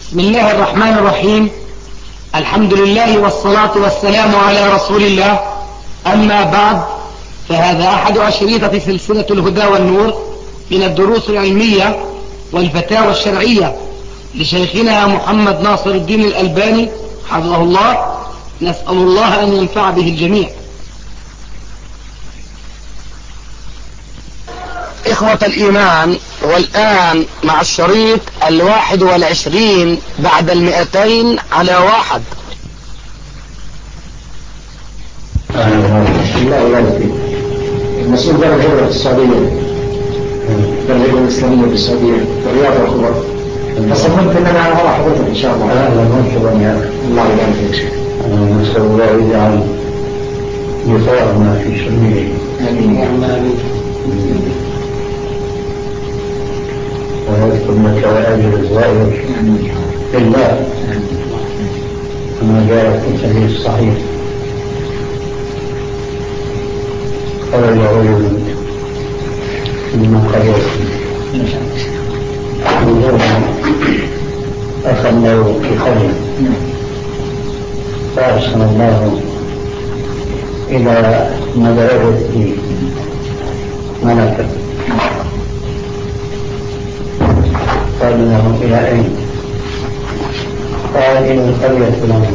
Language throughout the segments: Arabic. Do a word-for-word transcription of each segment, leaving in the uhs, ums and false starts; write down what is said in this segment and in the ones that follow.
بسم الله الرحمن الرحيم. الحمد لله والصلاة والسلام على رسول الله. أما بعد، فهذا أحد أشريطة سلسلة الهدى والنور من الدروس العلمية والفتاوى الشرعية لشيخنا محمد ناصر الدين الألباني حفظه الله. نسأل الله أن ينفع به الجميع. إخوة الإيمان، والآن مع الشريط الواحد والعشرين بعد المئتين على واحد. الله يبارك المسؤول دار الهجرة في السعودية، دار الهجرة الإسلامية في السعودية، الرياض والخبر. فصممت أن أنا أرى حضرتك إن شاء الله. أهلا وسهلا يا الله يبارك فيك. نسأل الله يجعل نفاعنا في سبيله. آمين. ويذكر لك وأجر الزائر لله كما جاء في الحديث الصحيح. خرج رجل من قرية أخذناه في قرية فأرسل الله إلى مدرسة ملكة. قال له إلى أين؟ قال إلى القرية الفلانية.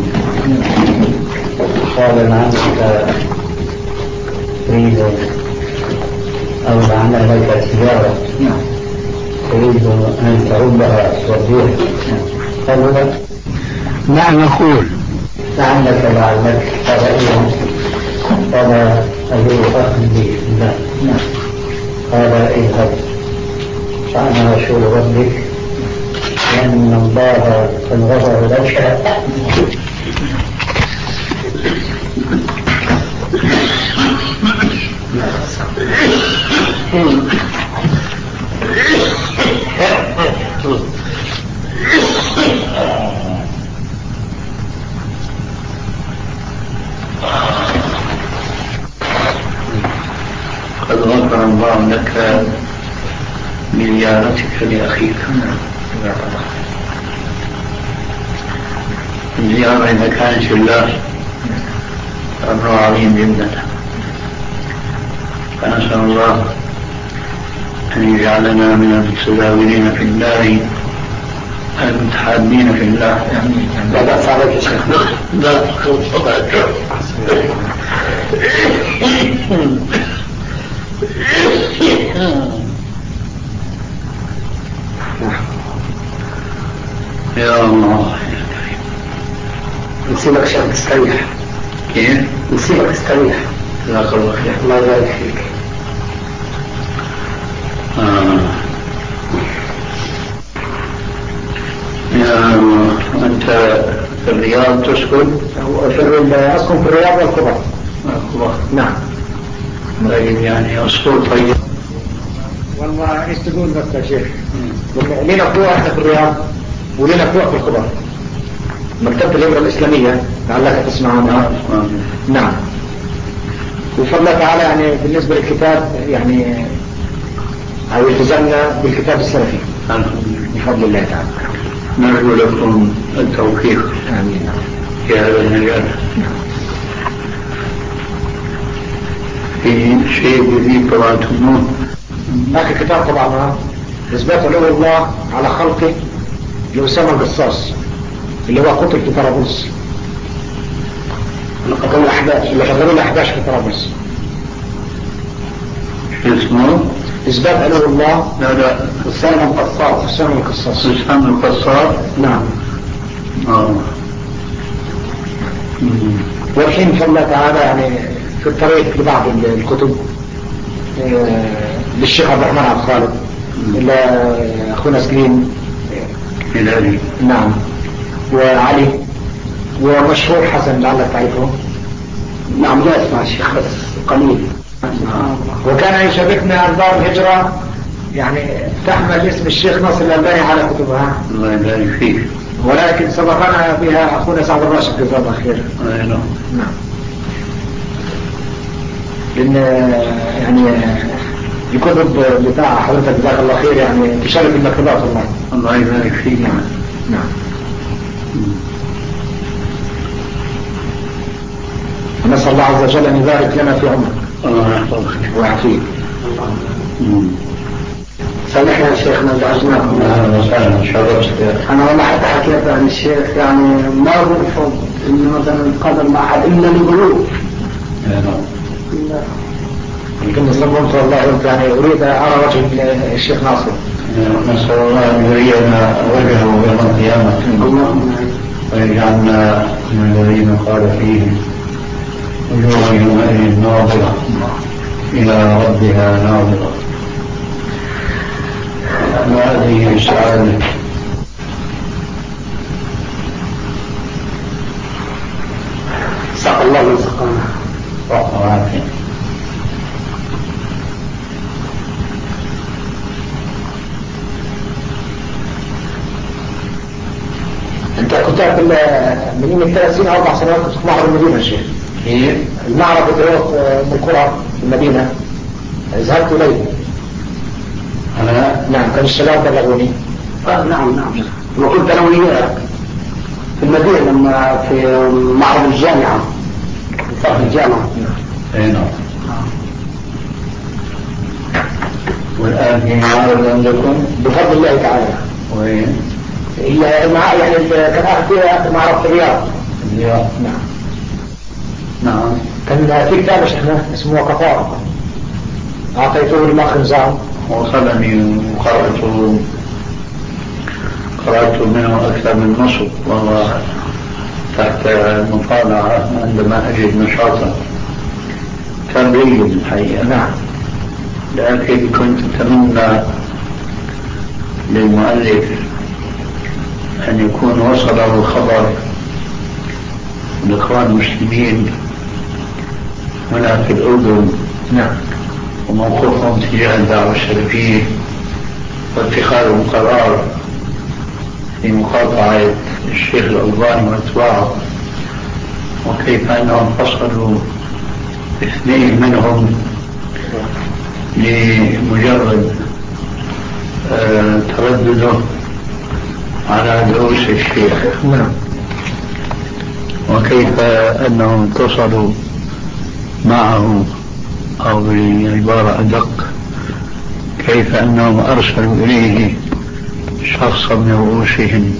قال لعلك تريد أو لعل لك سيارة تريد أن تعودها توديها. قال لا. نعم نقول لعلك لعلك قال إيه؟ قال أبي أخ لي لا. قال اذهب فأنا رسول ربك لأن الله قد غفر لك. قد غفر الله لك بزيارتك لأخيك. الزيارة إذا كانت في الله أمر عظيم جدا، فنسأل الله أن يجعلنا من المتزاورين في الله المتحابين في الله. لا بأس عليك يا شيخ. لا يا الله يا كريم. نسيبك شيخ تستريح. كيف؟ نسيبك تستريح. جزاك الله خير. الله يبارك فيك. آه. يا أنت في الرياض تسكن؟ أسكن في الرياض والخبر. الخبر. نعم. طيب يعني أصول طيب. والله ايش تقول بس يا شيخ؟ لنا فروع احنا في الرياض ولنا فروع في الخبر. مكتبة الهجرة الإسلامية لعلك تسمع عنها. نعم. وفضل الله تعالى يعني بالنسبة للكتاب يعني أو التزمنا بالكتاب السلفي بفضل الله تعالى. نرجو لكم التوفيق. آمين في هذا المجال. في شيء جديد طبعتموه؟ هناك كتاب طبعا إثبات علو الله على خلقه لأسامة القصاص اللي هو قتل في طرابلس، اللي قتلوا الأحباش اللي قتلوا الأحباش في طرابلس. شو اسمه؟ إثبات علو الله. لا لا أسامة القصاص. أسامة القصاص. أسامة القصاص. نعم. آه. والحين بفضل الله تعالى يعني في الطريق لبعض الكتب للشيخ عبد الرحمن عبد الخالق إلى أخونا سليم هلالي. نعم. وعلي ومشهور حسن لعلك تعرفه. نعم لا اسمع الشيخ بس قليل. وكان يشاركنا أنظار الهجرة يعني تحمل اسم الشيخ ناصر الألباني على كتبها. الله يبارك فيك. ولكن سبقنا بها أخونا سعد الراشد جزاه الله خير. نعم. نعم. لأن يعني الكتب بتاع حضرتك جزاك الله خير يعني تشارك المكتبات والله. الله يبارك فيك. نعم. نسأل الله عز وجل أن يبارك لنا في عمرك الله يحفظك ويعافيك. سامحنا يا شيخنا ازعجناكم. اهلا وسهلا شرفت. انا والله حتى حكيت عن الشيخ يعني ما برفض انه مثلا القدر مع احد الا للغلو. يمكن صبرت والله يعني اريد ارى وجه الشيخ ناصر. نسأل الله أن يرينا وجهه يوم القيامة ويجعلنا من الذين قال فيهم وجوه يومئذ ناظرة إلى ربها ناظرة. وهذه السعادة ساق الله من سقانا صحة وعافية. انت كنت من يوم ثلاثين او اربع سنوات كنت في معرض المدينه يا شيخ. كيف؟ المعرض بتروح من القرى في المدينه ذهبت اليه. أنا نعم كان الشباب بلغوني. آه نعم نعم. وكنت انا وياك في المدينه لما في معرض الجامعه في فرع الجامعه. اي نعم. والآن في معارض عندكم بفضل الله تعالى. وين؟ هي مع يعني كان اخر فيها معرض في الرياض. الرياض. نعم. نعم. كان في كتاب شيخنا اسمه كفارة اعطيته للاخ نزار وصلني وقرأت قرأت منه أكثر من نصف وهو تحت مطالعة عندما أجد نشاطا. كان جيد الحقيقة. نعم. لكن كنت أتمنى للمؤلف أن يكون وصله خبر الإخوان المسلمين هنا في الأردن. نعم. وموقفهم تجاه الدعوة السلفية واتخاذهم قرار في مقاطعة الشيخ الألباني واتباعه وكيف أنهم فصلوا اثنين منهم لمجرد آه تردده على دروس الشيخ. نعم. وكيف أنهم اتصلوا معه أو بعبارة أدق كيف أنهم أرسلوا إليه شخصا من رؤوسهم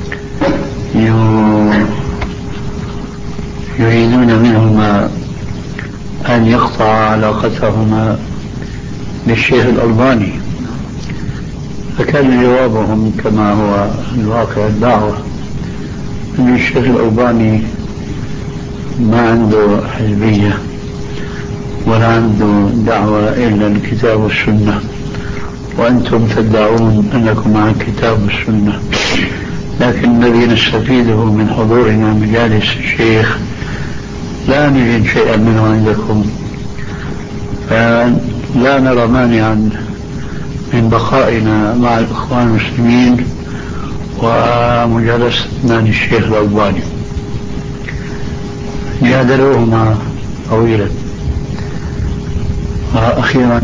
يريدون منهما أن يقطع علاقتهما بالشيخ الألباني. فكان جوابهم كما هو الواقع الدعوة أن الشيخ الألباني ما عنده حزبية ولا عنده دعوة إلا الكتاب والسنة، وأنتم تدعون أنكم مع الكتاب والسنة، لكن الذي نستفيده من حضورنا مجالس الشيخ لا نجد شيئا منه عندكم، فلا نرى مانعا من بقائنا مع الإخوان المسلمين ومجالستنا للشيخ الألباني. جادلوهما طويلا وأخيرا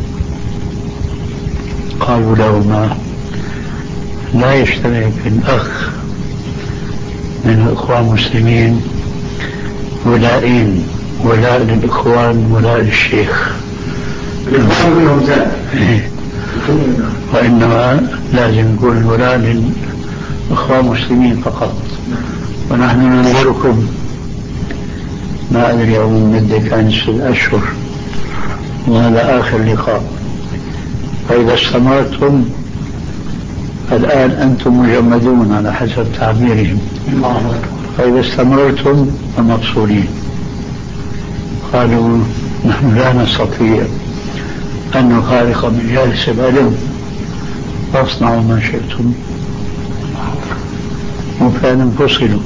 قالوا لهما لا يشترك الأخ من الإخوان المسلمين ولائين، ولاء للإخوان ولاء للشيخ، وإنما لازم يكون الولاء للإخوان المسلمين فقط. ونحن ننظركم ما أدري أو من مدة كان ست أشهر وهذا آخر لقاء، فإذا استمرتم الآن أنتم مجمدون على حسب تعبيرهم، فإذا استمرتم فمقصورين. قالوا نحن لا نستطيع أن نفارق مجالس العلم فاصنعوا ما شئتم، وفعلا فصلوا.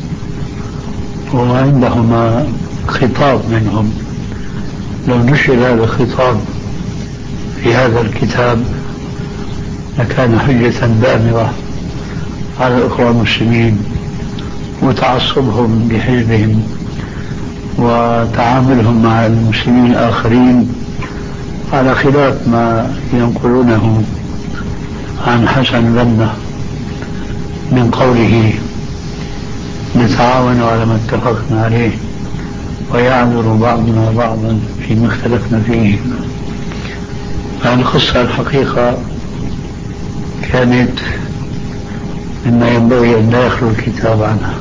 وعندهما خطاب منهم لو نشر هذا الخطاب في هذا الكتاب لكان حجة دامرة على الإخوان المسلمين، وتعصبهم بحزبهم وتعاملهم مع المسلمين الآخرين على خلاف ما ينقلونه عن حسن البنا من قوله نتعاون على ما اتفقنا عليه ويعذر بعضنا بعضا فيما اختلفنا فيه. القصة الحقيقة كانت مما ينبغي أن لا يخلو الكتاب عنها.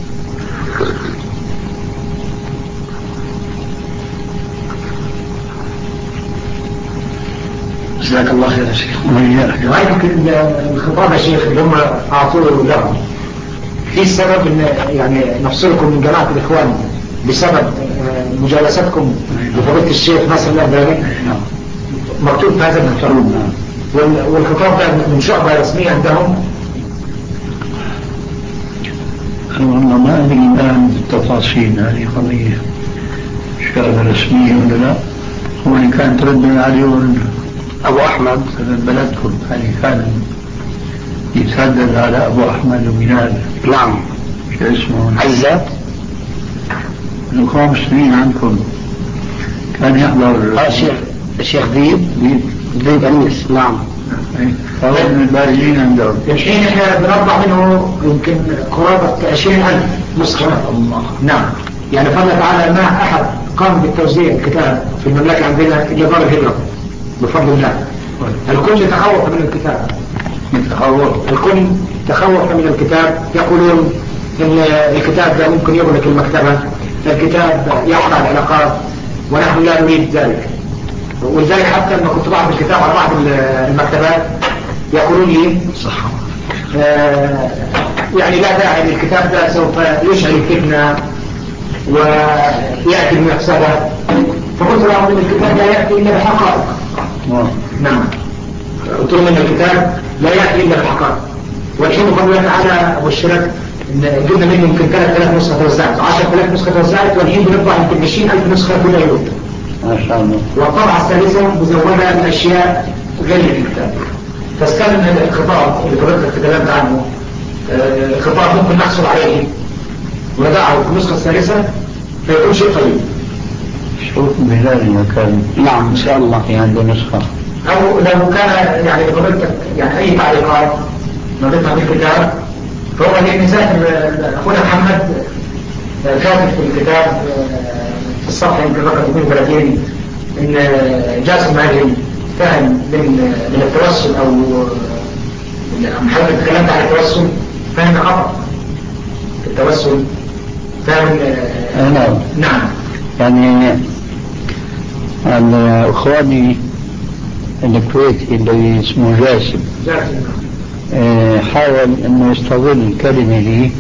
جزاك الله خير يا شيخ. رأيك الخطاب يا شيخ اللي هم أعطوه لهم في سبب إن يعني نفصلكم من جماعة الإخوان بسبب مجالستكم لفضيلة الشيخ ناصر الألباني؟ مكتوب في هذا المكتوب. والخطاب ده من شعبة رسمية عندهم؟ والله ما أدري الآن التفاصيل هذه قضية شعبة رسمية ولا لا. هو اللي كان تردد عليه أبو أحمد من بلدكم، يعني كان يتردد على أبو أحمد وبلال. نعم. شو اسمه؟ عزات. الإخوان المسلمين عندكم كان يحضر الشيخ الشيخ ذيب ذيب ذيب أنيس. نعم. فهو من البارزين عندهم. الحين احنا بنطبع منه يمكن قرابة عشرين ألف نسخة. الله. نعم. يعني فضل تعالى ما أحد قام بالتوزيع الكتاب في المملكة عندنا إلا دار الهجرة بفضل الله. الكل تخوف من الكتاب. متخوف. الكل تخوف من الكتاب، يقولون إن الكتاب ده ممكن يغلق المكتبة، الكتاب يقطع العلاقات، ونحن لا نريد ذلك. ولذلك حتى لما كنت بعض الكتاب على بعض المكتبات يقولون لي صح آه يعني لا داعي للكتاب ده، سوف يشعل الفتنة ويأتي المفسدة. فقلت لهم ان الكتاب لا يأتي إلا بحقائق. نعم. قلت لهم ان الكتاب لا يأتي إلا بحقائق. والحين بفضل الله تعالى أبشرك ان جبنا منه يمكن ثلاثة آلاف نسخة توزعت، عشرة آلاف نسخة توزعت، والحين بنطبع يمكن عشرين ألف نسخة كل يوم. ما شاء الله. والطبعة الثالثة مزودة بأشياء غير الكتاب. فاستلم الخطاب اللي فضلت تكلمت عنه، آه خطاب ممكن نحصل عليه ونضعه في النسخة الثالثة فيكون شيء طيب. شوف بلال إذا كان. نعم إن شاء الله. في عنده نسخة. أو لو كان يعني فضلتك يعني أي تعليقات نضيفها بالكتاب، فهو اللي مسافر أخونا محمد كاتب في الكتاب في الصفحة يمكن رقم اثنين وثلاثين إن جاسم ماجد فهم من من التوسل أو محمد تكلمت عن التوسل فهم خطأ في التوسل فهم. نعم. نعم. يعني الإخواني الكويتي اللي اسمه جاسم جاسم حاول انه يستظل الكلمة لي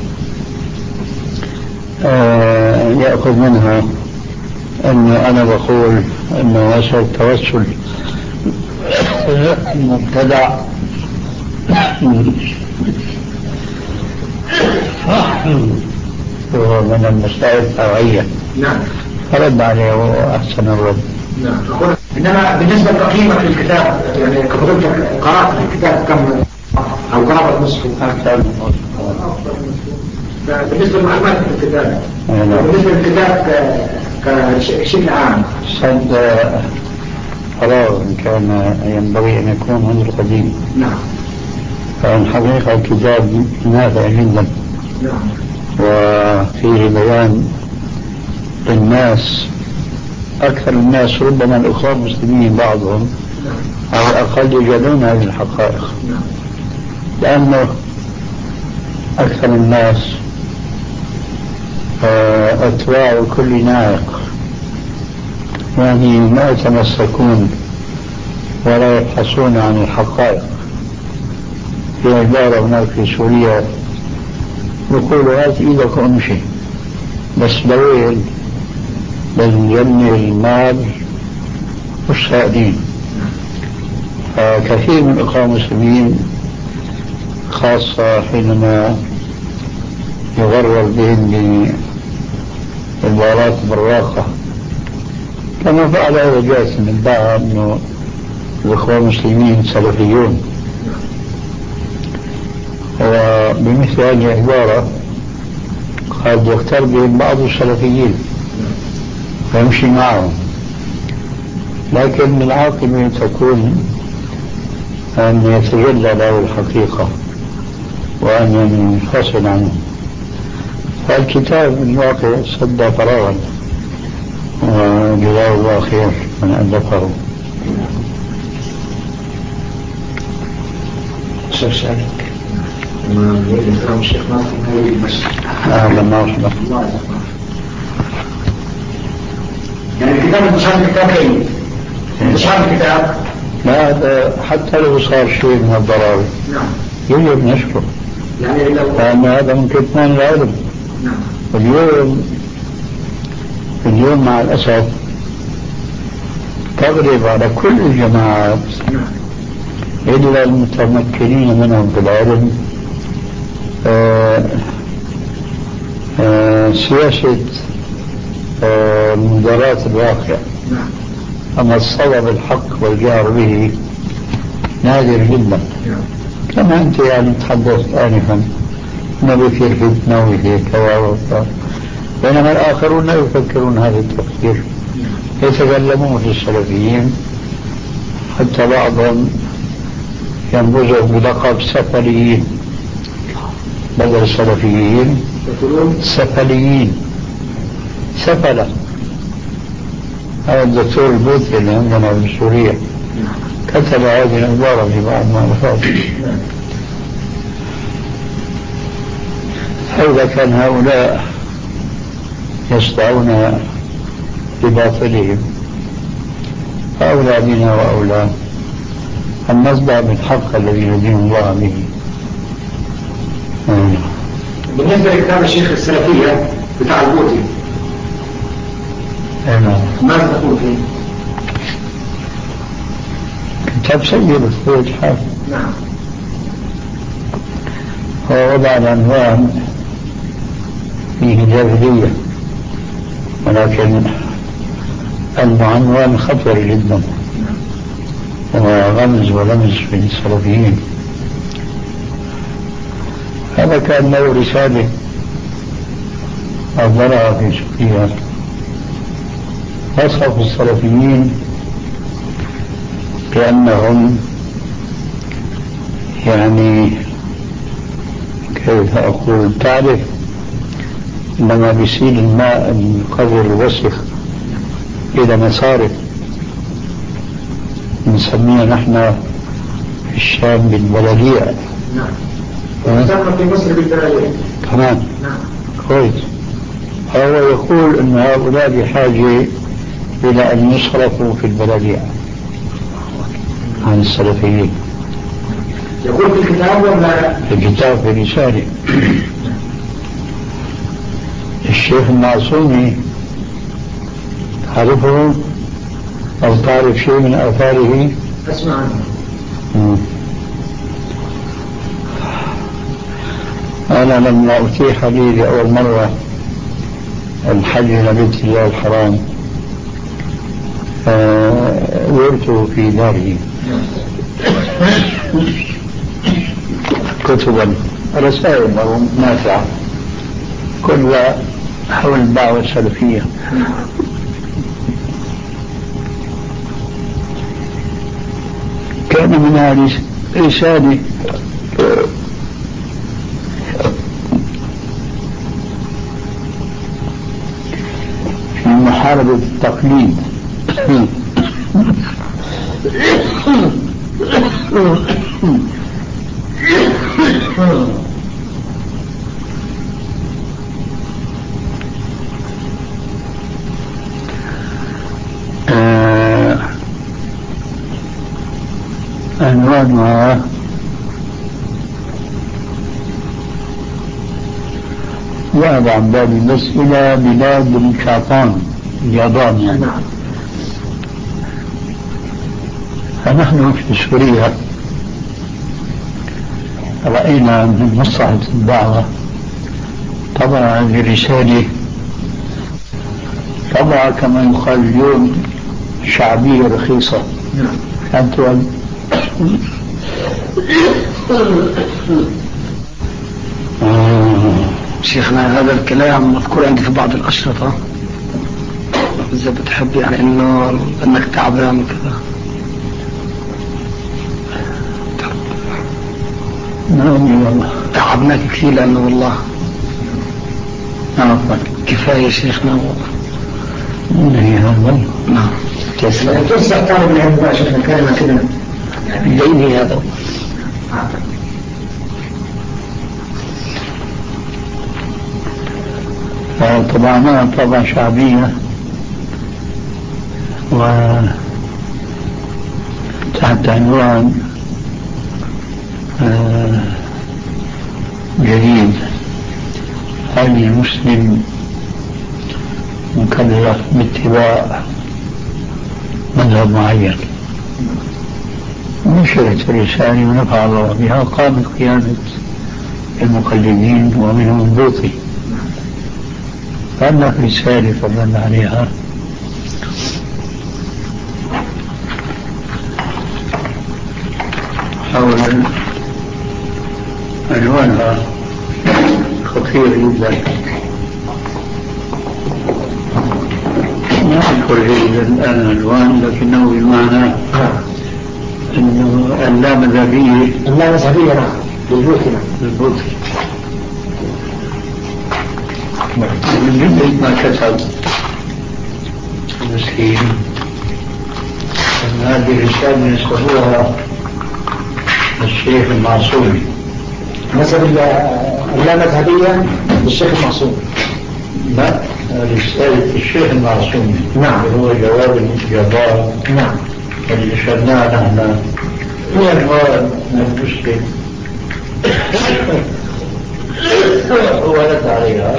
يأخذ منها انه انا بقول انه وصل التوسل مبتدع وهو من المسائل الفرعية. نعم. فرد عليه وأحسن الرد. نعم. إنما بالنسبة لتقييمك للكتاب يعني كفضلتك قرأت الكتاب كم أو قرأت نصفه؟ أكثر من نصفه. بالنسبة للمعلومات في الكتاب بالنسبة للكتاب كشكل عام صد فراغ كان ينبغي أن يكون منذ قديم. نعم. فالحقيقة الكتاب نافع جدا. نعم. وفيه بيان للناس، أكثر الناس ربما الأخوان المسلمين بعضهم على الأقل يجدون هذه الحقائق، لأنه أكثر الناس أتباع كل ناعق، يعني ما يتمسكون ولا يبحثون عن الحقائق. في عبارة هناك في سوريا يقولوا هات إيدك وامشي، بس بويل بالجنة المال والسائلين. فكثير من الإخوان المسلمين خاصة حينما يغرر بهم بعبارات براقة كما فعل هذا جاسم ادعى أنه الإخوان المسلمين سلفيون، وبمثل هذه العبارة قد يختار بهم بعض السلفيين ويمشي معهم، لكن العاقبة تكون أن يتجلى له الحقيقة وأن ينفصل عنه. فالكتاب من الواقع صدى فراغا، وجزاه الله خير من ألفه. شيخ سالك ما يريد الكلام الشيخ ناصر ما يريد بس أهلا مرحبا. يعني الكتاب انتشار الكتاب كيف؟ انتشار الكتاب لا هذا حتى لو صار شيء من الضرائب نعم يجب نشره، يعني لو لأن هذا من كتمان العلم. نعم. واليوم اليوم مع الأسف تغلب على كل الجماعات إلا المتمكنين منهم في العلم آآ آآ سياسة مداراة الواقع. أما الصواب الحق والجار به نادر جدا. كما أنت يعني تحدثت آنفا أنه بيصير فتنة ويصير كذا وكذا، بينما الآخرون لا يفكرون هذا التفكير، يتكلمون في السلفيين حتى بعضهم ينبذهم بلقب سفليين بدل السلفيين سفليين. سفلة هذا الدكتور البوذي اللي عندنا في سوريا كتب هذه العبارة في بعض معرفاته. فإذا كان هؤلاء يصدعون بباطلهم فأولى بنا وأولى أن نصدع بالحق الذي يدين الله به. بالنسبة لكتاب الشيخ السلفية بتاع البوذي ماذا تقول فيه؟ كتاب سيء بطبيعة الحال. نعم. هو وضع العنوان فيه جاهلية، ولكن المعنوان خطر جدا وغمز ولمز في السلفيين. هذا كان له رسالة أصدرها في سوريا وصف السلفيين بأنهم يعني كيف أقول تعرف لما بيسيل الماء القذر الوسخ إلى مصارف نسميها نحن في الشام بالبلاليع. نعم. ونسمى في مصر بالبلاليع كمان. نعم. كويس. هو يقول أن هؤلاء بحاجة إلى أن يصرفوا في البلاليع عن السلفيين. يقول في الكتاب ولا في الكتاب في رسالة. الشيخ المعصومي تعرفه أو تعرف شيء من آثاره؟ أسمع عنه. مم. أنا لما أتيح لي لأول مرة الحج إلى بيت الله الحرام زرته في داره كتبا رسائل نافعة كلها حول الدعوة السلفية. كان منها رسالة في محاربة التقليد عنوانها ذهب عن بالي بس إلى بلاد الشيطان اليابان يعني. فنحن في سوريا رأينا من مصلحة الدعوة طبعا هذه الرسالة طبعا كما يقال اليوم شعبية رخيصة. أنتوا شيخنا هذا الكلام مذكور عندي في بعض الأشرطة إذا بتحب يعني إنه إنك تعبان وكذا. نعم والله تعبناك كثير لأنه والله عفوا. كفاية شيخنا. هي هذا. نعم. تسلم. توسع طالب العلم بقى شيخنا كلمة كده. ديني هذا. طبعا طبعا شعبية وتحت عنوان جديد: هل المسلم مكلف باتباع مذهب معين؟ نشرت الرسالة ونفع الله بها، قامت قيادة المقلدين ومنهم البوطي. فعندنا رسالة فضلنا عليها حول عنوانها خطير جدا، ما أذكر جيدا الآن العنوان لكنه بمعنى أنه اللامذهبية. اللامذهبية نعم، للبوطي. نعم للبوطي. من جملة ما كتب المسكين أن هذه الرسالة نسبوها الشيخ المعصومي. نسب اللامذهبية للشيخ المعصومي. لا، رسالة الشيخ المعصومي. نعم. هو جواب المجابات. نعم. اللي شرناه نحن هو الجواب المسلم هو رد عليها.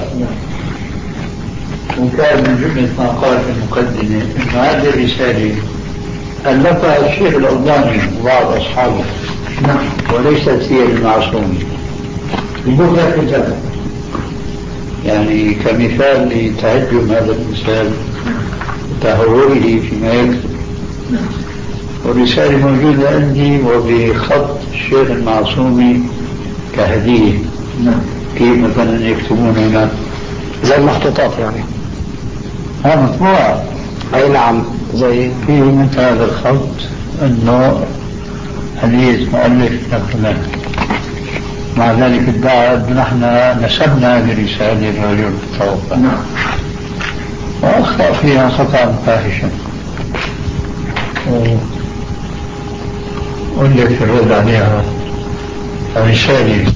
وكان من جملة ما قال في المقدمة أن هذه الرسالة ألفها الشيخ الألباني وبعض أصحابه. نعم. وليست هي المعصومي. البوطي كتابة. يعني كمثال لتهجم هذا الإنسان وتهوره فيما يكتب. والرسالة موجودة عندي وبخط الشيخ المعصومي كهدية. نعم. كيف مثلا يكتبون هنا زي المخطوطات يعني. ها مطبوعة. أي نعم. زي فيه مثل هذا الخط أنه حديث مؤلف لفلان. مع ذلك ادعى أن نحن نسبنا هذه الرسالة للرجل التوفى. نعم. وأخطأ فيها خطأ فاحشا. ألف الرد عليها رسالة.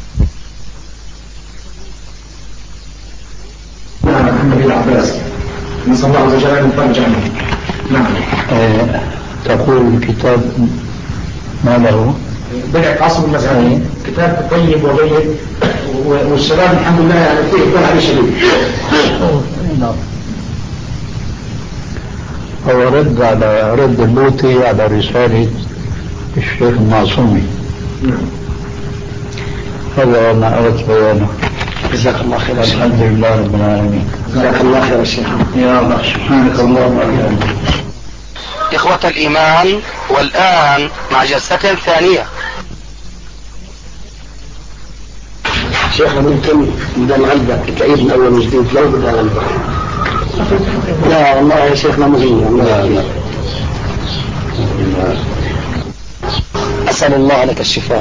نعم. محمد بن عباس نسأل الله عز وجل أن يفرج عنه. نعم. آه تقول الكتاب ما له بدأت عصر المذهبي. كتاب طيب وجيد والشباب الحمد لله يعني فيه يكون عليه شديد. هو رد على رد البوطي على رسالة الشيخ المعصومي. هذا ما أردت بيانه. جزاك الله خير. الحمد لله رب العالمين. جزاك الله خير يا شيخ. يا الله سبحانك اللهم وبحمدك. إخوة الإيمان، والآن مع جلسة ثانية. شيخنا ممكن بدل غلبة تعيد من أول وجديد لو بدأ غلبة؟ لا والله يا شيخنا مهم. لا لا. أسأل الله لك الشفاء.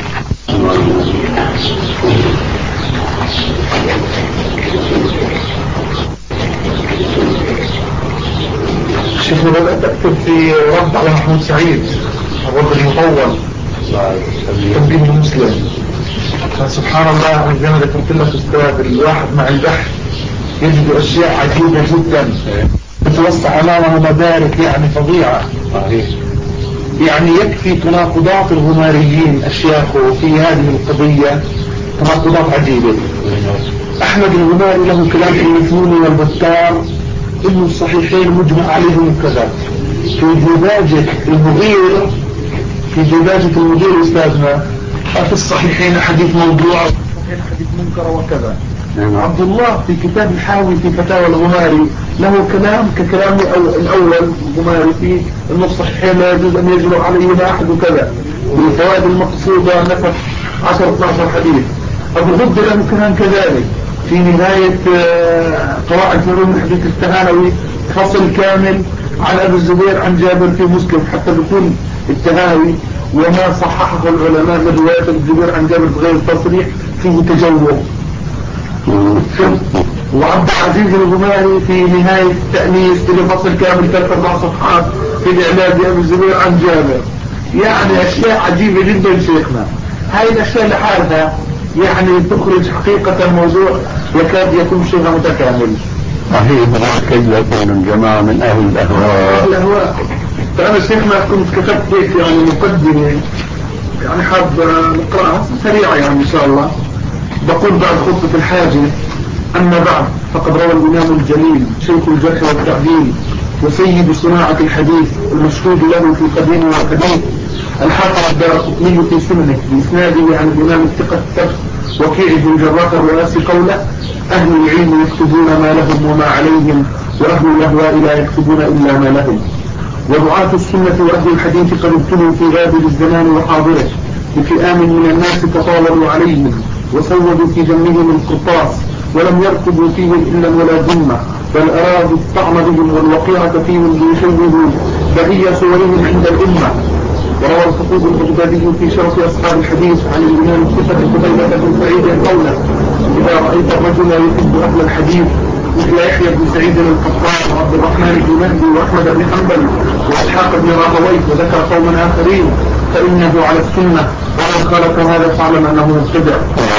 شيخنا بدأت أكتب في رد على محمود سعيد، الرد المطول تنبيه المسلم. فسبحان الله زي ما ذكرت لك أستاذ، الواحد مع البحث يجد أشياء عجيبة جدا تتوسع أمامه مدارك يعني فظيعة. يعني يكفي تناقضات الغماريين أشياخه في هذه القضية، تناقضات عجيبة. أحمد الغماري له كلام في المثنون والبتار إنه الصحيحين مجمع عليهم كذا. في ديباجة المغير في ديباجة المغير أستاذنا في الصحيحين حديث موضوع حديث منكر وكذا. عبد الله في كتاب الحاوي في فتاوى الغماري له كلام ككلام الأول الغماري في إنه الصحيحين لا يجوز أن يجرؤ عليهما أحد وكذا. والفوائد المقصودة نفت عشرة اثنا عشر حديث. أبو غد له كلام كذلك في نهاية قواعد فنون الحديث التهانوي فصل كامل عن أبي الزبير عن جابر في مسلم، حتى بيكون التهانوي وما صححه العلماء من رواية الزبير عن جابر بغير التصريح فيه تجوه. وعبد العزيز الغماري في نهاية التأنيس بفصل كامل ثلاث أربع صفحات في الإعلان بأبي الزبير عن جابر. يعني أشياء عجيبة جدا شيخنا. هاي الأشياء لحالها يعني تخرج حقيقة الموضوع يكاد يكون شبه متكامل. صحيح متأكد لكن الجماعة من أهل الأهواء الأهواء. فأنا شيخنا كنت كتبت هيك يعني مقدمة يعني حاب نقرأها سريعة يعني إن شاء الله. بقول بعد خطبة الحاجة: أما بعد، فقد روى الإمام الجليل شيخ الجرح والتعديل وسيد صناعة الحديث المشهود له في القديم والحديث الحافظ الدارقطني في سننه بإسناده عن الإمام الثقة الثبت وكيع بن جراح الرؤاسي قوله: أهل العلم يكتبون ما لهم وما عليهم، وأهل الأهواء لا يكتبون إلا ما لهم. ودعاة السنة وأهل الحديث قد ابتلوا في غابر الزمان وحاضره بفئام من الناس تطاولوا عليهم وسودوا في دمهم القرطاس ولم يركبوا فيهم إلا ولا ذمة، بل أرادوا الطعن بهم والوقيعة فيهم ليشوهوا بقية صورهم عند الأمة. وروى الخطيب البغدادي في شرف أصحاب الحديث عن الإمام الثقة قتيبة بن سعيد قوله: إذا رأيت الرجل يحب أهل الحديث مثل يحيى بن سعيد القطان وعبد الرحمن بن مهدي وأحمد بن حنبل وإسحاق بن راهويه وذكر قوما آخرين فإنه على السنة، ومن خالف هذا فاعلم أنه مبتدع.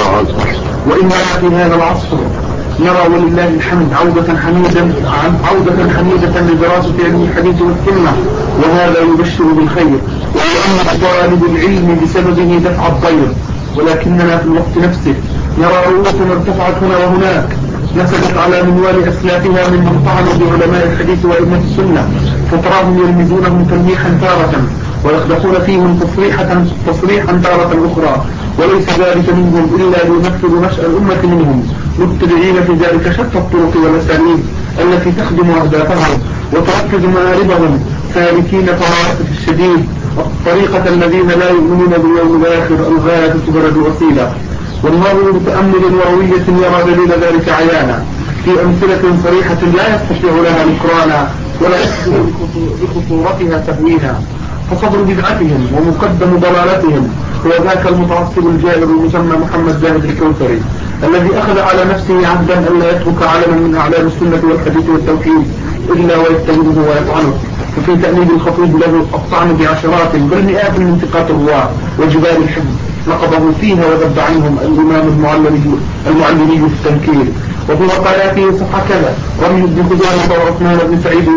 وإننا في هذا العصر نرى ولله الحمد عودة حميدة عودة حميدة لدراسة علم الحديث والسنة، وهذا يبشر بالخير ويؤمن طالب العلم بسببه دفع الضير. ولكننا في الوقت نفسه نرى رؤوسنا ارتفعت هنا وهناك نسجت على منوال أسلافها من من طعنوا بعلماء الحديث وأئمة السنة، فتراهم يلمزونهم تلميحا تارة ويخدقون فيهم تصريحا تصريحا تارة أخرى، وليس ذلك منهم إلا ليمثل نشأ الأمة منهم، مبتدعين في ذلك شتى الطرق والأساليب التي تخدم أهدافهم وتركز مآربهم، سالكين فواسط الشديد طريقة الذين لا يؤمنون باليوم الآخر الغاية تبرد وسيلة. والناظر بتأمل وروية يرى دليل ذلك عيانا في أمثلة صريحة لا يستطيع لها نكرانا ولا يستطيع بخطورتها تهوينا. فصدر بدعتهم ومقدم ضلالتهم هو ذاك المتعصب الجائر المسمى محمد زاهد الكوثري، الذي أخذ على نفسه عهدا أن لا يترك علما من أعلام السنة والحديث والتوحيد إلا ويتهمه ويطعنه. وفي تأليل الخطيب له الطعن بعشرات بل مئات من انتقاط الرواة وجبال الحفظ نقضه فيها وذب عنهم الإمام المعلمي المعلمي في التنكير. وفي مقالاته صفحة كذا رمي ابن خزيمة وعثمان بن سعيد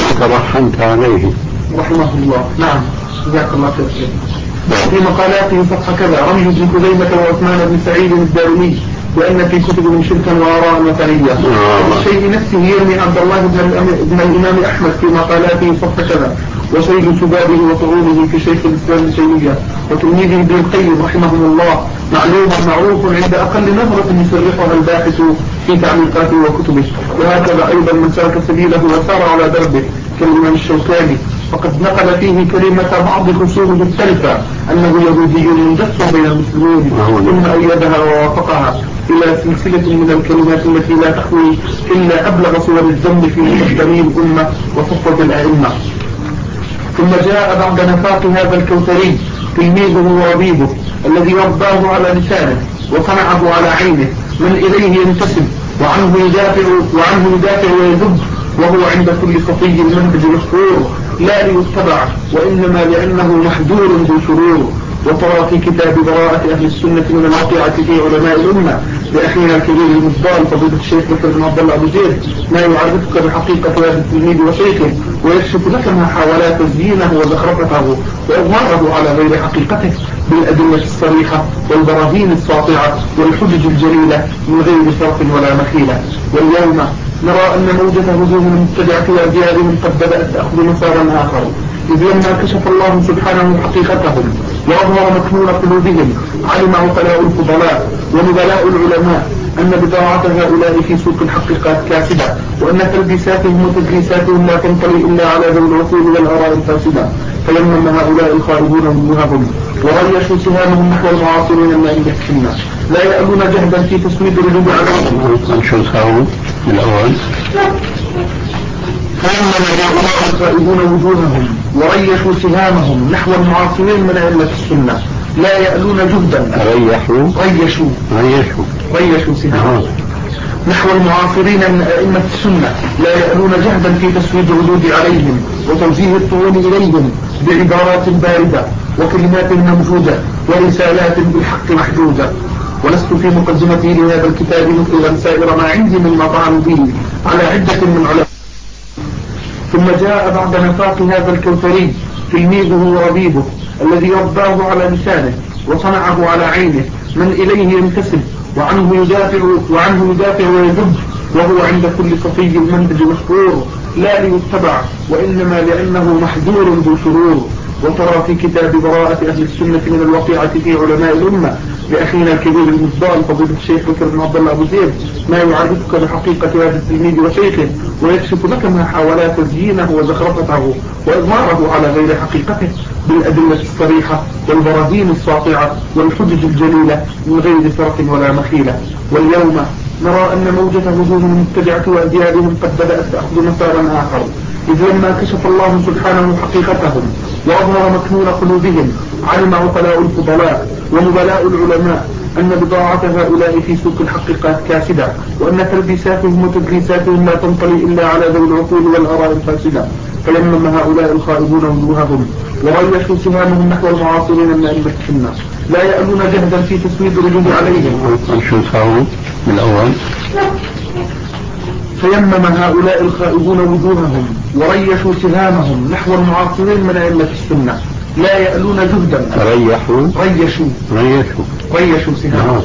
ترحمت عليه رحمه الله. نعم جزاك الله خير. في مقالاته صفحة كذا رمي ابن خزيمة وعثمان بن سعيد الدارمي بأن في كتبهم شركا وآراء وثنية. والشيء نفسه يرمي عبد الله بن الإمام أحمد في مقالاته صفحة كذا وسيد شبابه وطعونه في شيخ الإسلام ابن تيمية وتلميذه ابن القيم رحمهم الله معلوم معروف عند أقل نظرة يصرحها الباحث في تعليقاته وكتبه. وهكذا أيضا من سلك سبيله وسار على دربه كالإمام الشوكاني، فقد نقل فيه كلمة بعض خصومه الثالثة أنه يهودي مندس بين المسلمين ثم أيدها ووافقها إلى سلسلة من الكلمات التي لا تحوي إلا أبلغ صور الذم في مقدمي الأمة وصفوة الأئمة. ثم جاء بعد نفاق هذا الكوثري تلميذه وربيبه الذي رباه على لسانه وصنعه على عينه من إليه ينتسب وعنه يدافع وعنه يدافع ويذب، وهو عند كل صفي المنهج مشهور لا ليتبع وإنما لأنه محذور ذو شرور. وترى في كتاب براءة أهل السنة من الواقعة في علماء الأمة لأخينا الكبير المفضل فضيلة الشيخ بكر بن عبد الله أبو زيد ما يعرفك بحقيقة هذا التلميذ وشيخه ويكشف لك ما حاولات تزيينه وزخرفته وإظهاره على غير حقيقته بالأدلة الصريحة والبراهين الساطعة والحجج الجليلة من غير صرف ولا مخيلة. واليوم نرى أن موجة هجوم المبتدعة وأبيادهم قد بدأت تأخذ مسارا آخر، إذ لما كشف الله سبحانه حقيقتهم وأظهر مكنون قلوبهم علم عقلاء الفضلاء ونبلاء العلماء أن بضاعة هؤلاء في سوق الحقيقات كاسدة، وأن تلبيساتهم وتدليساتهم لا تنطلي إلا على ذوي العقول والآراء الفاسدة. فيمم هؤلاء الخائبون وجوههم وريشوا سهامهم نحو المعاصرين من السنة لا يألون جهدا في تسويد الرجوع على الشيخ الأول. فيمم هؤلاء الخائبون وجوههم وريشوا سهامهم نحو المعاصرين من أئمة السنة لا يألون جهدا ريحوا ريشوا ريشوا ريشوا سهامهم نحو المعاصرين من أئمة السنة لا يألون جهدا في تسويد الردود عليهم وتوجيه الطعون إليهم بعبارات باردة وكلمات ممجودة ورسالات بالحق محدودة. ولست في مقدمتي لهذا الكتاب مثل سائر ما عندي من مطعم به على عدة من علماء. ثم جاء بعد نفاق هذا الكوثري تلميذه وربيبه الذي رباه على لسانه وصنعه على عينه من إليه ينتسب وعنه يدافع وعنه يدافع ويذب، وهو عند كل صفي منهج مشهور لا ليتبع وإنما لأنه محذور ذو شرور. وترى في كتاب براءة أهل السنة من الوقيعة في علماء الأمة لأخينا الكبير المفضل فضيلة الشيخ بكر بن عبد الله أبو زيد ما يعرفك بحقيقة هذا التلميذ وشيخه ويكشف لك ما حاولات تزيينه وزخرفته وإظهاره على غير حقيقته بالأدلة الصريحة والبراهين الساطعة والحجج الجليلة من غير فرق ولا مخيلة. واليوم نرى أن موجة هجوم المبتدعة وأديابهم قد بدأت تأخذ مسارا آخر، إذ لما كشف الله سبحانه حقيقتهم وأظهر مكنون قلوبهم علم عقلاء الفضلاء ونبلاء العلماء أن بضاعة هؤلاء في سوق الحقيقات كاسدة، وأن تلبيساتهم وتدليساتهم لا تنطلي إلا على ذوي العقول والآراء الفاسدة. فيمم هؤلاء الخائبون وجوههم وريشوا سهامهم نحو المعاصرين من أئمة السنة لا يألون جهدا في تسويد الردود عليهم. من الأول فيمم هؤلاء الخائبون وجوههم وريشوا سهامهم نحو المعاصرين من أئمة السنة لا يألون جهدا ريحوا ريشوا ريشوا ريشوا سهامهم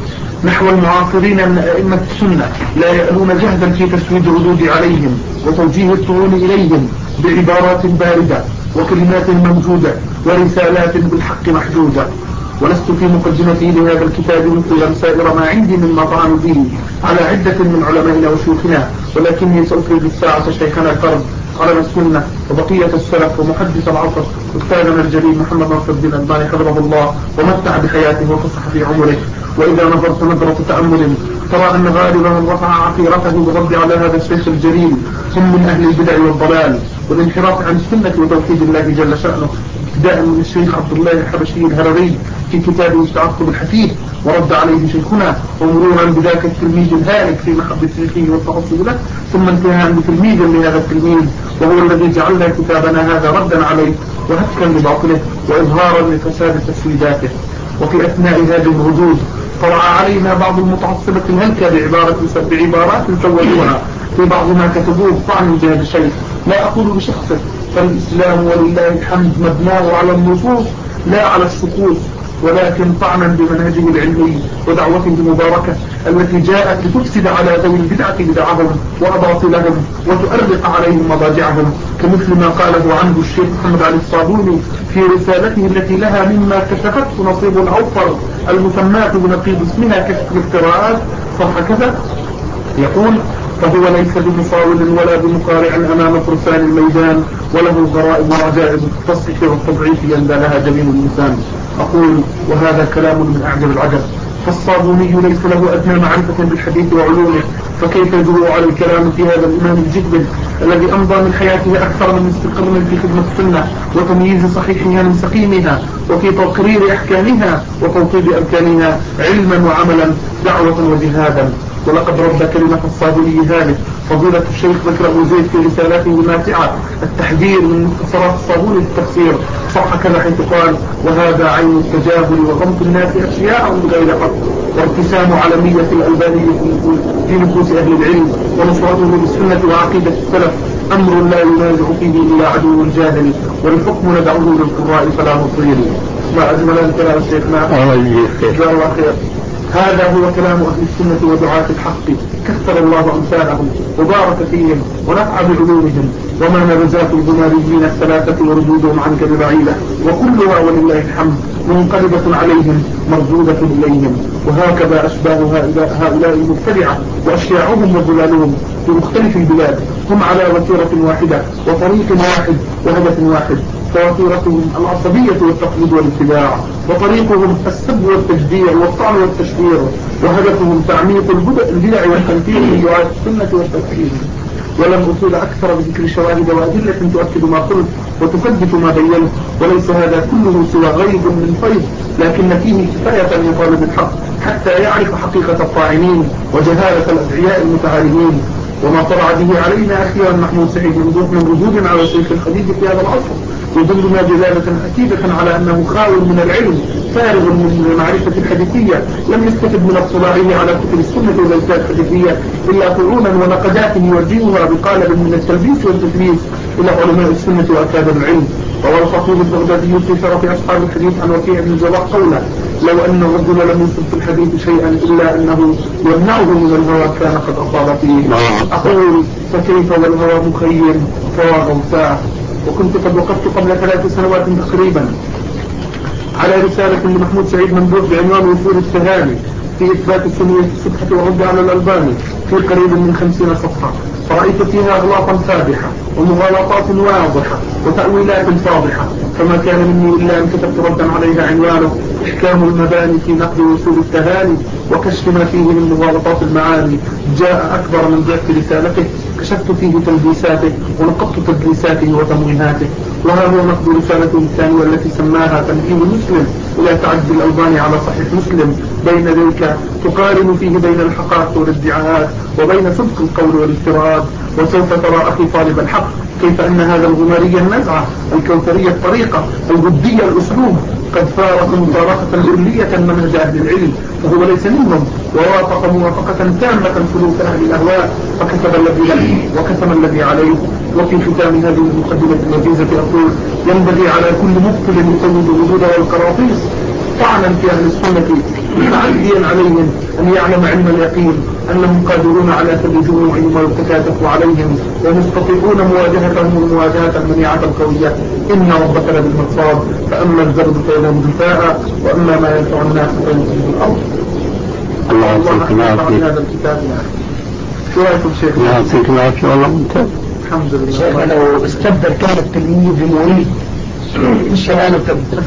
نحو المعاصرين من أئمة السنة لا يألون جهدا في تسويد الردود عليهم وتوجيه الطعون إليهم بعبارات باردة وكلمات ممجودة ورسالات بالحق محدودة. ولست في مقدمتي لهذا الكتاب مثل سائر ما عندي من مطعم به على عدة من علمائنا وشيوخنا، ولكني سأفرد الساعة شيخنا الفرد علم السنة وبقية السلف ومحدث العصر أستاذنا الجليل محمد ناصر الدين الألباني حفظه الله ومتع بحياته وفصح في عمره. وإذا نظرت نظرة تأمل ترى أن غالبا من رفع عقيرته بالرد على هذا الشيخ الجليل هم من أهل البدع والضلال والانحراف عن السنة وتوحيد الله جل شأنه، ابتداء من الشيخ عبد الله الحبشي الهرري في كتابه التعقب الحثيث ورد عليه شيخنا، ومرورا بذاك التلميذ الهالك في محبة شيخه والتعصب له، ثم انتهاء بتلميذ لهذا التلميذ وهو الذي جعلنا كتابنا هذا ردا عليه وهتكا لباطله وإظهارا لفساد تسويداته. وفي أثناء هذه الردود طلع علينا بعض المتعصبة الهلكة بعبارة بعبارات سودوها في بعض ما كتبوه طعن جهاد الشيخ. لا أقول بشخصه، فالإسلام ولله الحمد مبناه على النصوص لا على الشخوص، ولكن طعنا بمنهجه العلمي ودعوته المباركة التي جاءت لتفسد على ذوي البدعة بدعهم وأباطلهم وتؤرق عليهم مضاجعهم، كمثل ما قاله عنه الشيخ محمد علي الصابوني في رسالته التي لها مما كشفته نصيب الأوفر المسماة بنقيض اسمها كشف الافتراءات صفحة كذا، يقول: فهو ليس بمصاول ولا بمقارع أمام فرسان الميدان، وله غرائب وعجائب التصحيح والتضعيف يندى لها جميع الإنسان. أقول: وهذا كلام من أعجب العجب، فالصابوني ليس له أدنى معرفة بالحديث وعلومه، فكيف يجرؤ على الكلام في هذا الإمام الجد الذي أمضى من حياته أكثر من نصف قرن في خدمة السنة وتمييز صحيحها من سقيمها وفي تقرير أحكامها وتوطيد أركانها علما وعملا دعوة وجهادا. ولقد رد كلمة الصابوني هذه فضيلة الشيخ بكر أبو زيد في رسالته الماتعة التحذير من مختصرات الصابوني في التفسير صح كذا، حيث قال: وهذا عين التجاهل وغمط الناس أشياء بغير حق، وارتسام علمية الألباني في نفوس أهل العلم ونصرته بالسنة وعقيدة السلف أمر لا ينازع فيه إلا عدو الجاهل، والحكم ندعوه للقراء فلا نطيل. ما أجمل الكلام الشيخنا، جزاه الله خير. هذا هو كلام أهل السنة ودعاة الحق، كثر الله أمثالهم وبارك فيهم ونفع بعلومهم، وما نبذات الجماليين الثلاثة وردودهم عنك ببعيدة، وكلها ولله الحمد منقلبة عليهم مردودة إليهم. وهكذا أشباه هؤلاء المبتدعة وأشياعهم وظلالهم في مختلف البلاد هم على وتيرة واحدة وطريق واحد وهدف واحد، فوتيرتهم العصبية والتقليد والاتباع، وطريقهم السب والتجديع والطعن والتشهير، وهدفهم تعميق البدع والتنفير من دعاة السنة والتكفير. ولم أطيل أكثر بذكر شواهد وأدلة تؤكد ما قلت وتثبت ما بينت، وليس هذا كله سوى غيب من فيض لكن فيه كفاية لطالب الحق حتى يعرف حقيقة الطاعنين وجهالة الأدعياء المتعالمين. وما طلع به علينا أخيرا محمود سعيد من ردود على شيخ الخليج في هذا العصر يدلنا دلالة أكيدة على أنه خاوي من العلم فارغ من المعرفة الحديثية، لم يستفد من اطلاعه على كتب السنة والأجزاء الحديثية إلا قرونا ونقدات يوجهها بقالب من التلبيس والتدليس إلى علماء السنة وأكابر العلم. روى الخطيب البغدادي في شرف أصحاب الحديث عن وكيع بن الجراح قوله: لو أن الرجل لم يصب في الحديث شيئا إلا أنه يمنعه من الهوى كان قد أصاب فيه. أقول فكيف والهوى مخيم فواغ ساعة. وكنت قد وقفت قبل ثلاث سنوات تقريبا على رسالة لمحمود سعيد مندوب بعنوان وفور التهاني في إثبات السنية الصبحة والرد على الألباني في قريب من خمسين صفحة، فرأيت فيها أغلاطا فادحة ومغالطات واضحة وتأويلات فاضحة، فما كان مني إلا أن كتبت ردا عليها عنوانه إحكام المباني في نقد وصول التهاني وكشف ما فيه من مغالطات المعاني. جاء أكبر من ضعف رسالته، كشفت فيه تلبيساته ونقضت تدليساته وتمويهاته. وها هو نقد رسالته الثانية التي سماها تنبيه مسلم إلى تعدي الألباني على صحيح مسلم. بين ذلك تقارن فيه بين الحقائق والادعاءات وبين صدق القول والافتراض. وسوف ترى أخي طالب الحق كيف أن هذا الغماري النزعة الكوثرية الطريقة الجدية الأسلوب قد فارق مفارقة كلية منهج أهل العلم، فهو ليس منهم، ووافق موافقة تامة سلوك أهل الأهواء، فكتب الذي له وكتم الذي عليه. وفي ختام هذه المقدمة النفيسة أقول: ينبغي على كل مبطل يسود الوجود والقراطيس طعنا في أهل السنة متعديا عليهم أن يعلم علم اليقين أنهم قادرون على سد جموعهم ويتكاتف عليهم ومستطيعون مواجهتهم المواجهة المنيعة القوية. إن ربك لبالمرصاد، فأما الزبد فيذهب جفاء وأما ما ينفع الناس فينفع في الأرض. الله يعطيك العافية. هذا الكتاب يعني شو رأيكم شيخ؟ الله يعطيك العافية والله ممتاز. الحمد لله. شيخ لو استبدل كان التلميذ بمريد مش شغال تبدل.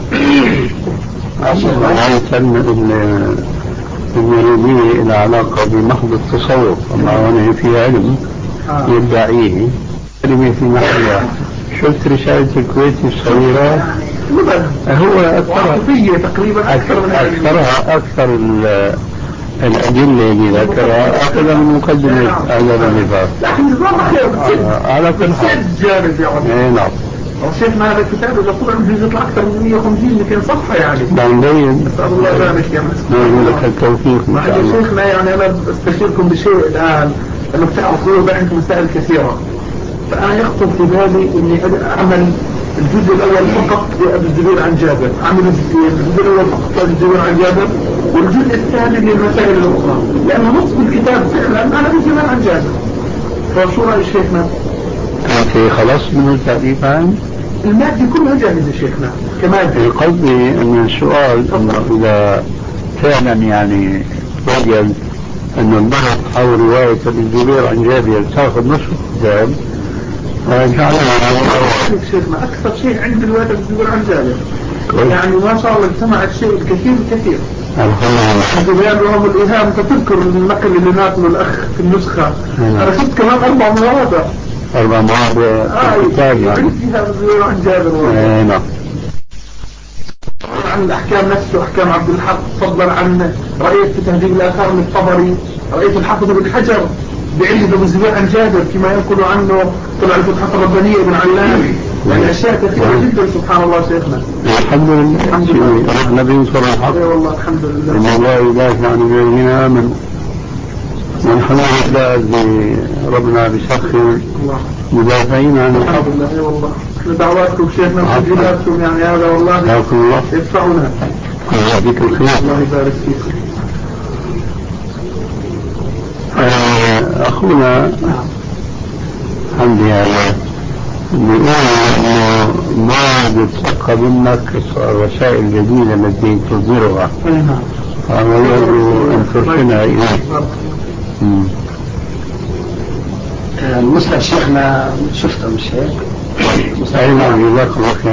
رأيت أن المريدية إلى علاقة بمحض التصوف ومع أنه في علم يدعيه كلمة في محلها. شفت رسالة الكويتي الصغيرة؟ هو أكثرها تقريبا أكثر من أكثرها أكثر الأدلة اللي ذكرها أخذ من مقدمة هذا النظام. لكن النظام خير على كل حال. جانب يعني. نعم. وشيخنا هذا الكتاب إذا طلع منه يطلع أكثر من مئة وخمسين مئتين صفحة يعني. نبين. نسأل الله ذلك يا مسكين. نقول لك التوفيق إن شاء الله. شيخنا يعني أنا أستشيركم بشيء الآن، أنه تعرفوا بعد مسائل كثيرة، فأنا يخطر في بالي إني أعمل الجزء الأول فقط لأبي الزبير عن جابر، أعمل الجزء الأول فقط لأبي الزبير عن جابر، والجزء الثاني للمسائل الأخرى، لأن نصف الكتاب فعلا أنا أبي الزبير عن جابر. فشو رأي شيخنا؟ أنت خلاص من التعريف عن المادة كلها جاهزة شيخنا كمادة. قصدي أن السؤال أنه إذا فعلا يعني وجد أن البحث حول رواية ابن الزبير عن جابر تأخذ نصف الكتاب فجعلنا شيخنا أكثر شيء عند رواية ابن الزبير عن جابر يعني ما شاء الله اجتمعت شيء الكثير الكثير. الزبير لهم الإيهام، تذكر النقل اللي ناقله الأخ في النسخة. أنا شفت كمان أربع مرات أربع مرات كتاب يعني فيها الزبير عن جابر. نعم. عن الأحكام نفسه أحكام عبد الحق، فضلا عن رأيت في تهذيب الآثار من الطبري، رأيت الحافظ بن حجر بعلم ابن الزبير عن جابر فيما ينقل عنه طلع الفتحة الربانية بن علام، يعني أشياء كثيرة جدا سبحان الله شيخنا. الحمد لله. الحمد لله. النبي صلى الله عليه وسلم. والله الحمد لله. إن الله يدافع عن الذين آمنوا. ونحن نحتاج بربنا بسخر مدافعين عن الحق. الحمد لله والله. دعواتكم شيخنا وتجيباتكم يعني هذا والله يدفعنا. الله يديك الخير. الله يبارك فيكم. أخونا حمدي هذا بيقول إنه ما بتلقى منك الرسائل الجديدة التي تصدرها. فأنا يرجو أن ترسلها إليه. المسلم شيخنا شفته مش هيك؟ أي نعم جزاك الله خير.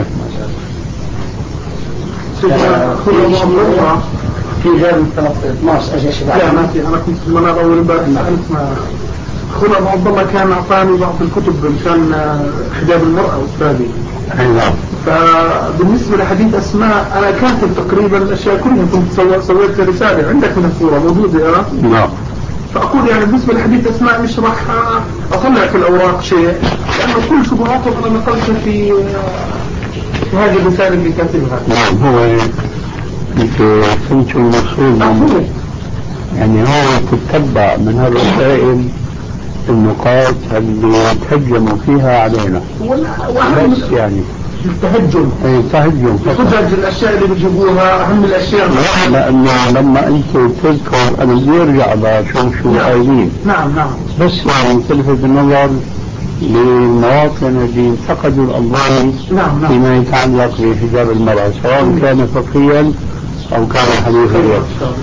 في غير من اثناشر اجى شباب. لا ما في، انا كنت المناظر اول امبارح سالت ما أخونا أبو عبد الله كان أعطاني بعض الكتب مشان حجاب المرأة أستاذي. نعم. فبالنسبة لحديث أسماء أنا كاتب تقريبا الأشياء كلها، كنت سويت رسالة عندك من الصورة موجودة. أه؟ نعم. فأقول يعني بالنسبة لحديث أسماء مش راح أطلع في الأوراق شيء، لأنه كل شبهاته أنا نقلتها في في هذه الرسالة اللي كاتبها. نعم. هو أنت فهمت المقصود يعني هو تتبع من هالرسائل النقاط اللي تهجموا فيها علينا بس يعني التهجم اي تهجم تهجم الاشياء اللي بيجيبوها اهم الاشياء. لانه لما انت تذكر انا بدي ارجع بشوف شو قايلين. نعم نعم. بس يعني تلفت النظر للمواطن اللي انتقدوا الألباني نعم نعم. فيما يتعلق بحجاب المرأة سواء كان فقهيا او كان حديثيا.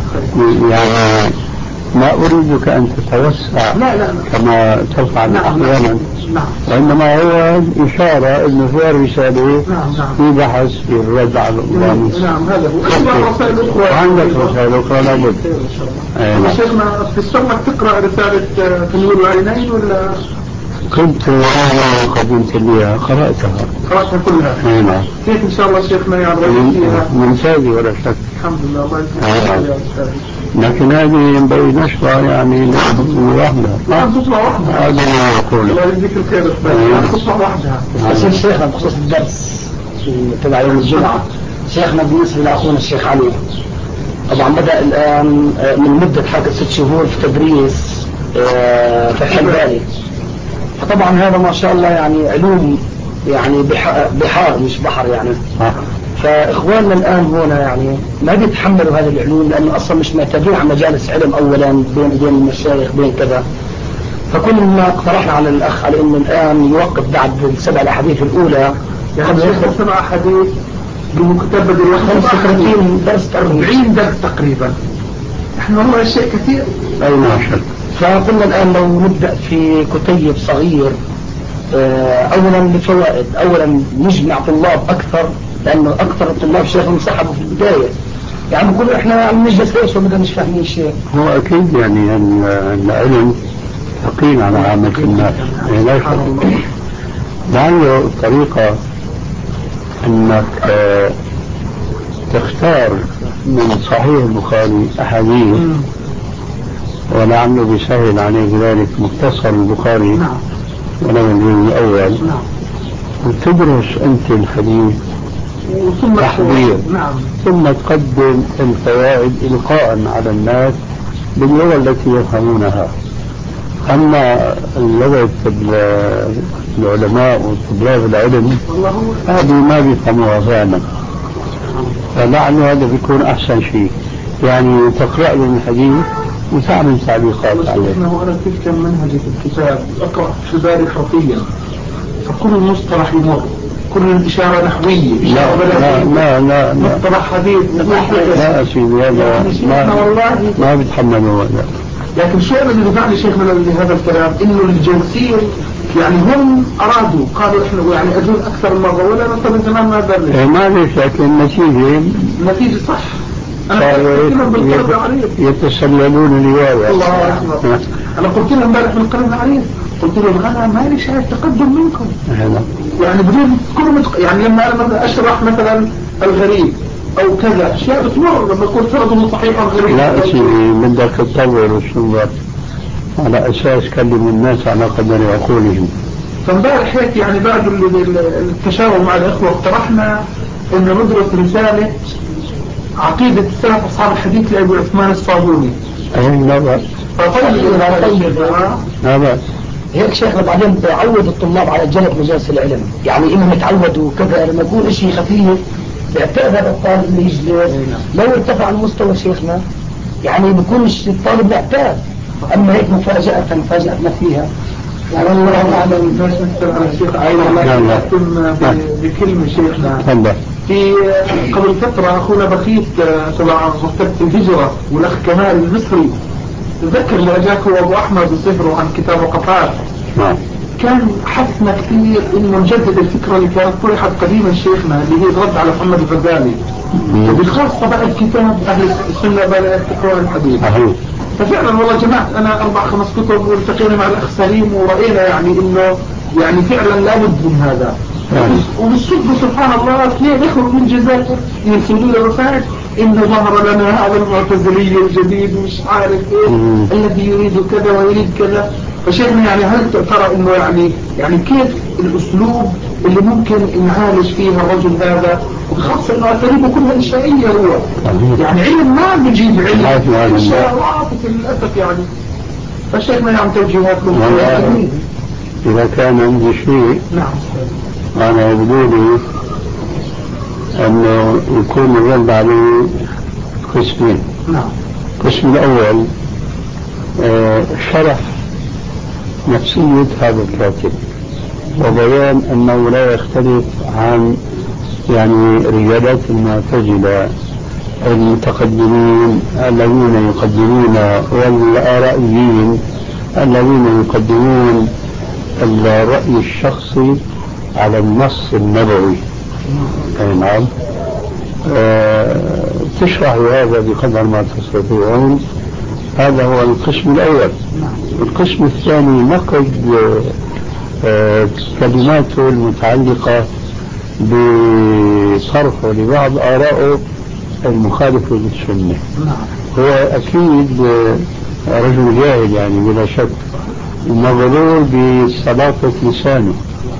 يعني ما أريدك أن تتوسع لا لا لا. كما تفعل أحيانا. نعم. وإنما هو إشارة أنه في رسالة نعم نعم. في بحث في الرد على الألباني. نعم هذا هو. رسائل أخرى. وعندك رسائل أخرى لابد. أنا شيخنا في السنة تقرأ رسالة تنوير العينين ولا؟ كنت أنا قدمت لي قرأتها. قرأتها كلها. نعم. كيف إن شاء الله شيخنا يعني فيها؟ ممتازة ولا شك. الحمد لله الله يسلمك. لكن هذه ينبغي نشرها يعني واحدة. لا تطلع واحدة. هذا ما يقول. الله يجزيك الخير. تطلع واحدة. بس شيخنا بخصوص الدرس تبع يوم الجمعة، شيخنا بالنسبة لأخونا الشيخ علي طبعا بدأ الآن من مدة حوالي ست شهور في تدريس في الحلبالي، فطبعا هذا ما شاء الله يعني علوم يعني بحار مش بحر يعني. فإخواننا الآن هنا يعني ما بيتحملوا هذه العلوم لأنه أصلا مش معتادين على مجالس علم أولا بين بين المشايخ بين كذا. فكنا اقترحنا على الأخ على إنه الآن يوقف بعد السبع الأحاديث الأولى يعني سبع أحاديث بمكتبة خمسة وثلاثين درس أربعين درس تقريبا. احنا والله الشيء كثير. أي ما شاء. فقلنا الآن لو نبدأ في كتيب صغير أولا لفوائد، أولا نجمع طلاب أكثر لأنه أكثر الطلاب شيخ انسحبوا في البداية يعني بقول إحنا عم نجلس ليش وبدنا مش فاهمين شيء. هو أكيد يعني العلم ثقيل على عامة الناس يعني لا شك. لعله الطريقة أنك تختار من صحيح البخاري أحاديث ولعله بيسهل عليك ذلك مختصر البخاري ولو الجزء الأول وتدرس أنت الحديث ثم تحضير ثم تقدم الفوائد إلقاء على الناس باللغة التي يفهمونها. أما لغة العلماء وطلاب العلم هذه ما بيفهموها فعلا، فلعل هذا بيكون أحسن شيء يعني تقرأ لهم الحديث وتعمل تعليقات عليه. أنا تلك منهجي في الكتاب أقرأ في بالي خطيا فكل المصطلح يمر كل الإشارة نحوية. لا لا لا لا مصطلح حديث لا أسيدي هذا ما ما بيتحملوا هذا. لكن الشيء الذي دفعني شيخنا لهذا الكلام إنه الجنسية يعني هم أرادوا قالوا إحنا يعني أجون أكثر مرة ولا نطلب زمان ما درس. ما ليش لكن النتيجة النتيجة صح. يتسللون الرواية. الله أكبر. أنا قلت لهم امبارح في القرن العريض قلت لهم أنا ما لي شايف تقدم منكم. يعني بدون كل يعني لما أنا أشرح مثلا الغريب أو كذا أشياء بتمر لما يكون فرض صحيح الغريب. لا شيء بدك تطور الصور على أساس كلم الناس على قدر عقولهم. فامبارح هيك يعني بعد التشاور مع الإخوة اقترحنا إن ندرس رسالة عقيدة السلف أصحاب الحديث لأبو عثمان الصابوني. أي لا بأس. لا بأس. هيك شيخنا بعدين بعود الطلاب على جلب مجالس العلم يعني إنهم يتعودوا كذا لما يكون شيء خفيف بيعتقد هذا الطالب اللي يجلس لو ارتفع المستوى شيخنا يعني بيكونش الطالب معتاد. أما هيك مفاجأة فاجأتنا فيها يعني الله أعلم. نسأل على الشيخ أيضا أختم بكلمة شيخنا. في قبل فترة أخونا بخيت تبع مكتبة الهجرة والأخ كمال المصري تذكر لرجاك هو أبو أحمد وسفره عن كتاب وقفات كان حثنا كثير إنه نجدد الفكرة اللي كانت طرحت قديما شيخنا اللي هي الرد على محمد الغزالي وبالخاصة بقى الكتاب أهل السنة بلا يفتكرون الحديث. ففعلا والله جمعت انا اربع خمس كتب والتقينا مع الاخ سليم ورأينا يعني انه يعني فعلا لابد من هذا. وبالصدفة سبحان الله اثنين اخوة من الجزائر يرسلوا لي رسائل انه ظهر لنا هذا المعتزلي الجديد ومش عارف ايه الذي يريد كذا ويريد كذا. فشيخنا يعني هل ترى انه يعني يعني كيف الاسلوب اللي ممكن نعالج فيها الرجل هذا، وخاصة انه اساليبه كلها انشائية هو يعني علم ما بيجيب علم انشاء وعاطفة للاسف يعني. فشيخنا يعني توجيهات له. إذا كان عندي شيء نعم أنا يبدو لي أنه يكون الرد عليه قسمين. نعم. القسم الأول آه شرح نفسية هذا الكاتب وبيان أنه لا يختلف عن يعني رجالات المعتزلة المتقدمين الذين يقدمون والآرائيين الذين يقدمون الرأي الشخصي على النص النبوي. أي نعم. أه تشرح هذا بقدر ما تستطيعون. هذا هو القسم الأول. القسم الثاني نقد أه كلماته المتعلقة بصرفه لبعض آرائه المخالفة للسنة. هو أكيد رجل جاهل يعني بلا شك ومغرور بصلافة لسانه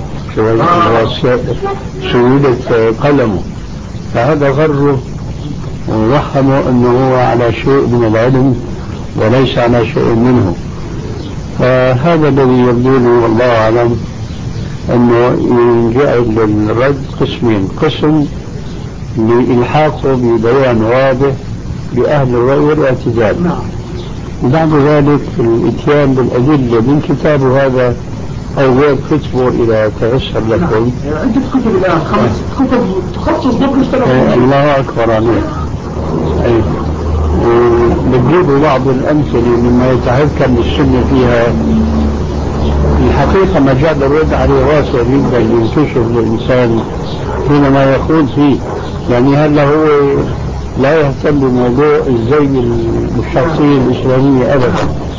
سهولة قلمه، فهذا غره ووهمه أنه هو على شيء من العلم وليس على شيء منه. فهذا الذي يبدو لي والله أعلم أنه ينجعل للرد قسمين: قسم لإلحاقه ببيان واضح لأهل الرأي والاعتدال، وبعد ذلك الاتيان بالأدلة من كتابه هذا أو غير كتبه إذا تيسر لكم. عندك كتب الآن خمس كتب تخصص ضبط الله أكبر عليك. أي وبتجيبوا بعض الأمثلة مما يتحكم بالسنة فيها. الحقيقة مجال الرد عليه واسع جدا ينكشف للإنسان حينما يخوض فيه. يعني هلا هو لا يهتم بموضوع الزي الشخصية الإسلامية أبدا،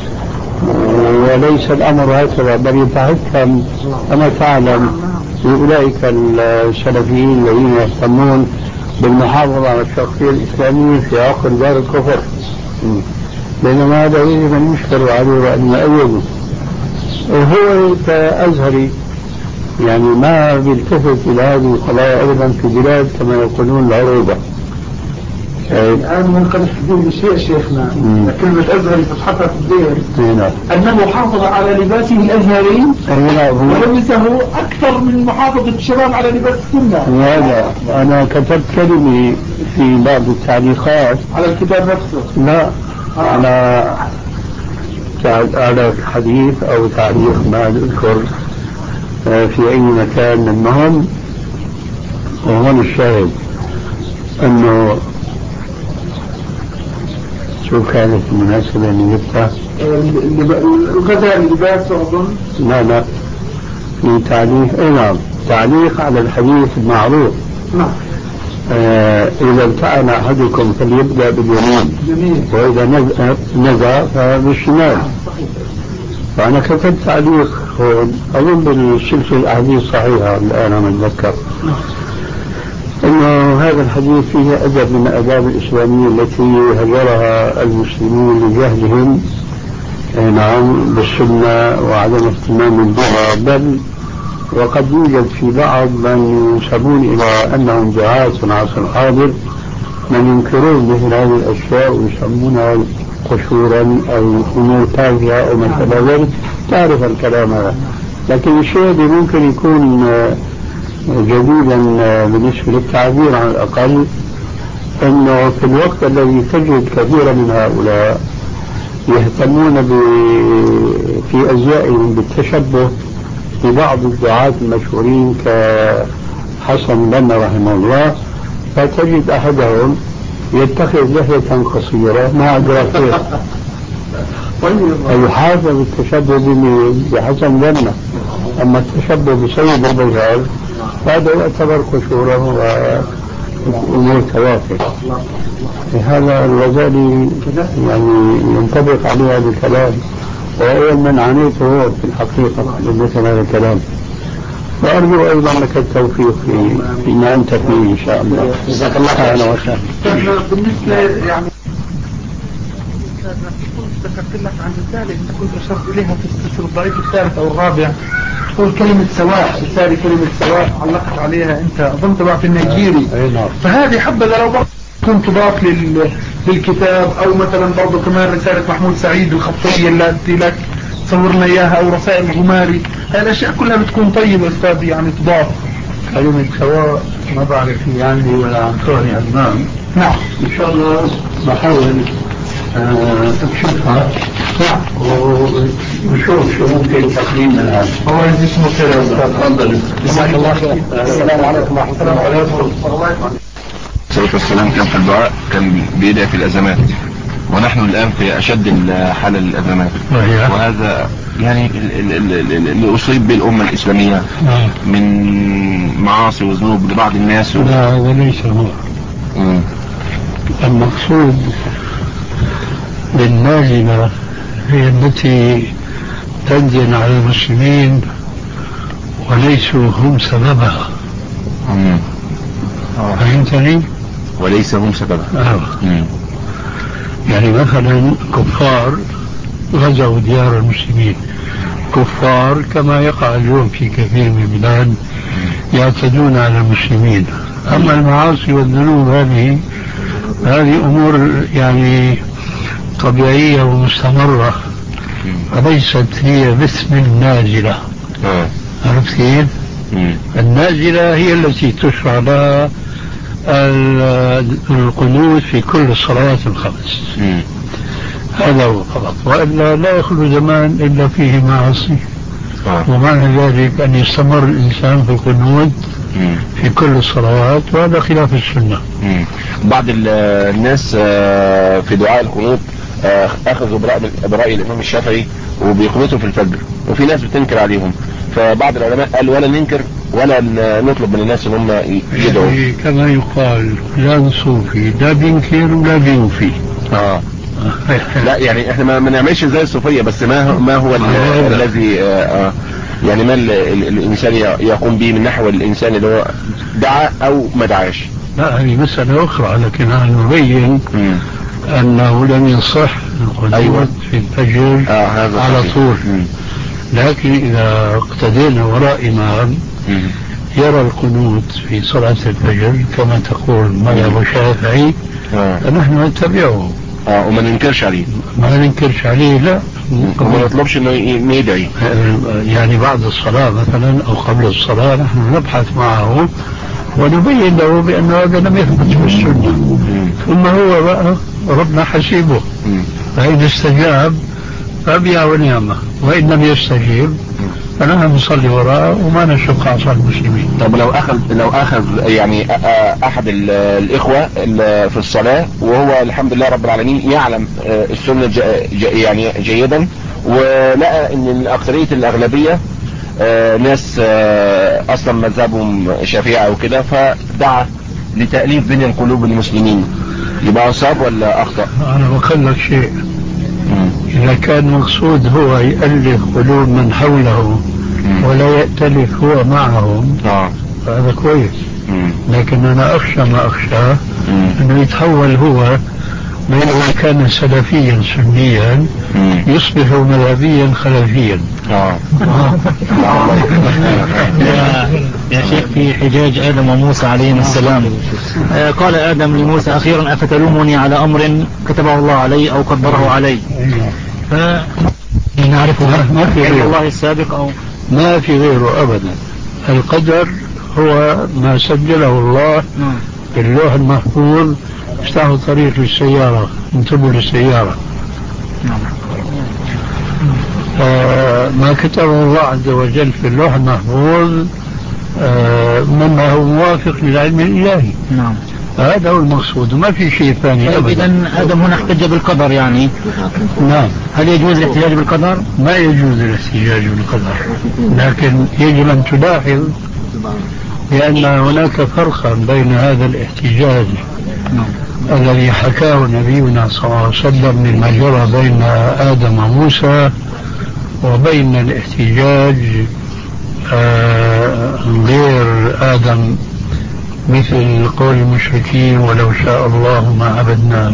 وليس الأمر هكذا، بل يتحكم كما تعلم بأولئك السلفيين الذين يهتمون بالمحافظة على الشخصية الإسلامية في عقر دار الكفر، بينما هذا يجب أن يشكر عليه وأن يؤيده. وهو كأزهري يعني ما بيلتفت إلى هذه القضايا أيضا في بلاد كما يقولون العروبة. الآن ممكن تقول شيء شيخنا كلمة أزهري فتحتها في الدين أنه حافظ على لباسه الأزهري ولبسه أكثر من محافظة الشباب على لباس السنة. هذا أنا كتبت كلمة في بعض التعليقات على الكتاب نفسه، لا آه. على على حديث أو تعليق ما أذكر في أي مكان. المهم وهون الشاهد أنه شو كانت المناسبة اللي جبتها؟ الغزالي اللباس أظن. لا لا في تعليق. اي نعم تعليق على الحديث المعروف. نعم. آه إذا التأم أحدكم فليبدأ باليمين جميل. وإذا نزع فبالشمال. فأنا كتبت تعليق هون أظن بالسلسلة الأحاديث الصحيحة الآن أنا أتذكر أنه هذا الحديث فيه أدب من الآداب الإسلامية التي هجرها المسلمون لجهلهم نعم بالسنة وعدم اهتمام بها، بل وقد يوجد في بعض من ينسبون إلى أنهم دعاة في العصر الحاضر من ينكرون مثل هذه الأشياء ويسمونها قشورا أو أمور تافهة أو مثل ذلك. تعرف الكلام هذا، لكن الشيء الذي ممكن يكون جديدا بالنسبة للتعبير على الأقل أنه في الوقت الذي تجد كثيرا من هؤلاء يهتمون في أزيائهم بالتشبه ببعض الدعاة المشهورين كحسن بنا رحمه الله، فتجد أحدهم يتخذ لحية قصيرة ما أدرى كيف يحافظ التشبه بحسن بنا، أما التشبه بسيد البيهار هذا يعتبر قشورة أمور توافق. هذا الغزالي يعني ينطبق عليه هذا الكلام، وأول من عانيته هو في الحقيقة مثل هذا الكلام. وأرجو أيضا لك التوفيق في فيما أنت فيه إن شاء الله. جزاك الله خير. أهلا وسهلا. بالنسبة يعني ذكرت لك عن رسالة أنت كنت أشرت إليها في الضعيف الثالث أو الرابع، تقول كلمة سواء، رسالة كلمة سواء علقت عليها أنت أظن تبع في النيجيري. فهذه حبذا لو برضه كنت تضاف لل... للكتاب، أو مثلا برضه كمان رسالة محمود سعيد الخطية التي لك صورنا إياها، أو رسائل الغماري. هذه الأشياء كلها بتكون طيبة أستاذ، يعني تضاف. كلمة سواء ما بعرف هي عندي ولا عن كوني أمام. نعم إن شاء الله بحاول أكشفها ونشوف شو ممكن تقديمنا الآن. الله يجزيكم خير يا أستاذ. تفضل. جزاك الله خير. السلام عليكم ورحمة الله وبركاته. الصلاة والسلام كان في الدعاء، كان بيدعي في الأزمات، ونحن الآن في أشد الحالة للأزمات، وهذا يعني اللي أصيب به الأمة الإسلامية من معاصي وذنوب لبعض الناس و... لا هذا ليس هو. مم. المقصود بالنازلة هي التي تنزل على المسلمين وليسوا هم سببها. مم. فهمتني؟ وليس هم سببها. آه. مم. يعني مثلا كفار غزوا ديار المسلمين، كفار كما يقع اليوم في كثير من البلاد يعتدون على المسلمين. أما المعاصي والذنوب هذه هذه أمور يعني طبيعية ومستمرة، وليست هي باسم النازلة. عرفت كيف؟ النازلة هي التي تشرع لها القنوت في كل الصلوات الخمس. هذا هو فقط، وإلا لا يخلو زمان إلا فيه معاصي. ومعنى ذلك أن يستمر الإنسان في القنوت في كل الصلوات، وهذا خلاف السنة. بعض الناس في دعاء القنوت أخذوا برأي الإمام الشافعي وبيقنطوا في الفجر، وفي ناس بتنكر عليهم، فبعض العلماء قال ولا ننكر ولا نطلب من الناس ان هم يدعوا. يعني كما يقال لا صوفي لا بينكر ولا بيوفي. اه لا يعني احنا ما نعملش زي الصوفيه، بس ما هو ما هو الذي آه يعني ما الانسان يقوم به من نحو الانسان اللي هو دعا او ما دعاش. لا هذه مسألة أخرى، لكن أنا نبين م. أنه لم يصح القنوت أيوة. في الفجر آه هذا على صحيح. طول. م. لكن إذا اقتدينا وراء إمام يرى القنوت في صلاة الفجر كما تقول مذهب الشافعي، آه. فنحن نتبعه. اه وما ننكرش عليه. ما ننكرش عليه لا، وما نطلبش انه يدعي. يعني بعد الصلاة مثلا او قبل الصلاة نحن نبحث معه ونبين له بأن هذا لم يثبت في السنة، ثم هو بقى ربنا حسيبه، فإن استجاب فبيع ونعمة، وإن لم يستجيب فنحن نصلي وراءه وما نشق عصا المسلمين. طب لو أخذ لو أخذ يعني أحد الإخوة في الصلاة وهو الحمد لله رب العالمين يعلم السنة يعني جيدا، ولقى إن الأكثرية الأغلبية ناس أصلا مذهبهم شافعي أو كده، فدعا لتأليف بين القلوب المسلمين، يبقى أصاب ولا أخطأ؟ أنا بقول لك شيء، إذا كان مقصود هو يألف قلوب من حوله ولا يأتلف هو معهم فهذا كويس، لكن أنا أخشى ما أخشى أنه يتحول هو بينما كان سلفيا سنيا يصبح مذهبيا خلفيا. يا, يا شيخ في حجاج آدم وموسى عليهم السلام، قال آدم لموسى أخيرا أفتلومني على أمر كتبه الله علي أو قدره علي؟ فنعرفه ما في غيره الله السابق أو ما في غيره أبدا. القدر هو ما سجله الله في اللوح المحفوظ. افتحوا طريق للسيارة، انتبهوا للسيارة. آه ما كتبه الله عز وجل في اللوح المحفوظ آه مما هو موافق للعلم الإلهي. نعم هذا هو المقصود وما في شيء ثاني أبدا. إذن آدم هنا احتج بالقدر يعني. نعم. هل يجوز الاحتجاج بالقدر؟ ما يجوز الاحتجاج بالقدر، لكن يجب أن تلاحظ لأن هناك فرقا بين هذا الاحتجاج الذي حكاه نبينا صلى الله عليه وسلم مما جرى بين آدم وموسى وبين الاحتجاج آه غير آدم مثل قول المشركين ولو شاء الله ما عبدناه.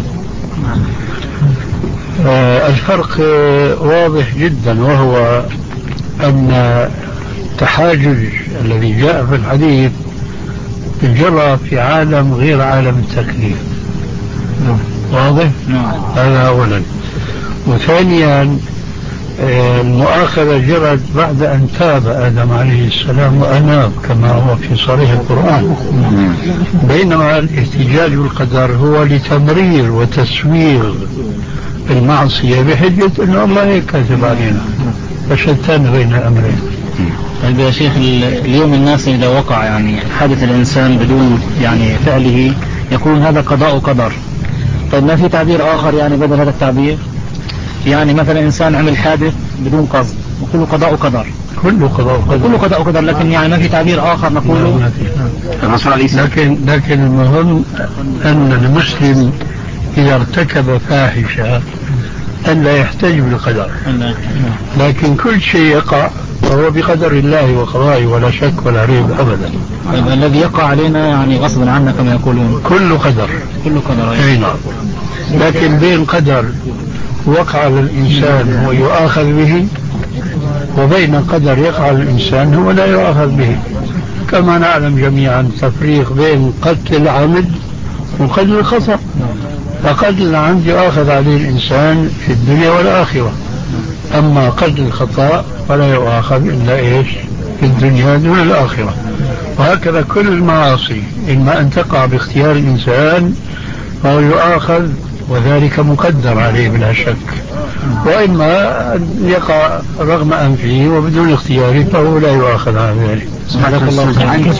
آه الفرق واضح جدا، وهو أن التحاجج الذي جاء في الحديث جرى في عالم غير عالم التكليف. واضح؟ هذا أولا. وثانيا المؤاخذة جرت بعد أن تاب آدم عليه السلام وأناب كما هو في صريح القرآن، بينما الاحتجاج بالقدر هو لتمرير وتسويغ المعصية بحجة أن الله كاتب علينا، فشتان بين الأمرين. طيب يا شيخ، اليوم الناس إذا وقع يعني حادث الإنسان بدون يعني فعله يكون هذا قضاء قدر. طيب ما في تعبير آخر يعني بدل هذا التعبير؟ يعني مثلا إنسان عمل حادث بدون قصد وكله قضاء قدر. كله قضاء قدر. كله قضاء قدر، لكن يعني ما في تعبير آخر نقوله. لكن لكن المهم أن المسلم إذا ارتكب فاحشة أن لا يحتج بالقدر، لكن كل شيء يقع فهو بقدر الله وقضائه ولا شك ولا ريب أبدا. الذي يقع علينا يعني غصبا عنا كما يقولون كله قدر. كله قدر. لكن بين قدر وقع على الإنسان ويؤاخذ به وبين قدر يقع على الإنسان هو لا يؤاخذ به، كما نعلم جميعا تفريق بين قتل العمد وقتل الخطأ. فقتل العمد يؤاخذ عليه الإنسان في الدنيا والآخرة، أما قتل الخطأ فلا يؤاخذ إلا إيش في الدنيا دون الآخرة. وهكذا كل المعاصي إما أن تقع باختيار الإنسان فهو يؤاخذ وذلك مقدر عليه بلا شك، وإما أن يقع رغم أنفه وبدون اختياره فهو لا يؤاخذ على ذلك. سبحانك الله.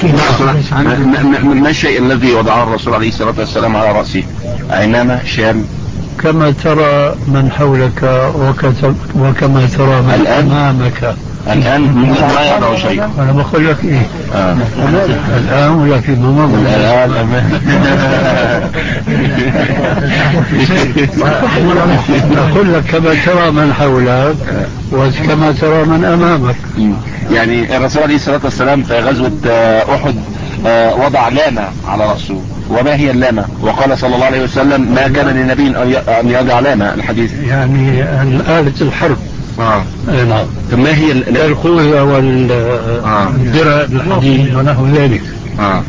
ما الشيء الذي وضعه الرسول عليه الصلاة والسلام على رأسه؟ عمامة شام كما ترى من حولك وكتب وكما ترى من أمامك. الآن لا يضع شيء. أنا بقول لك إيه آه. الآن ولا في الماضي؟ الآن أقول لك كما ترى من حولك وكما ترى من أمامك. يعني الرسول عليه الصلاة والسلام في غزوة أحد وضع لامة على رأسه. وما هي اللامة؟ وقال صلى الله عليه وسلم ما كان للنبي أن يضع لامة. الحديث يعني آلة الحرب. آه. نعم. ما هي القوة والدرع الحديد ونحو ذلك. آه.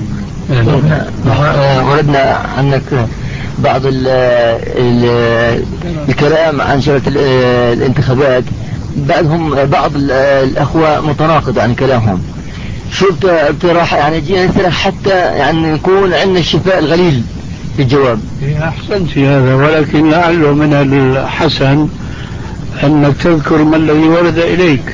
وردنا عنك بعض ال ال الكلام عن شرط الانتخابات، بعضهم بعض الأخوة متناقض عن كلامهم. شو اقتراح يعني جينا نسأل حتى يعني يكون عندنا الشفاء الغليل في الجواب. أحسنت في هذا، ولكن لعله من الحسن أنك تذكر ما الذي ورد إليك.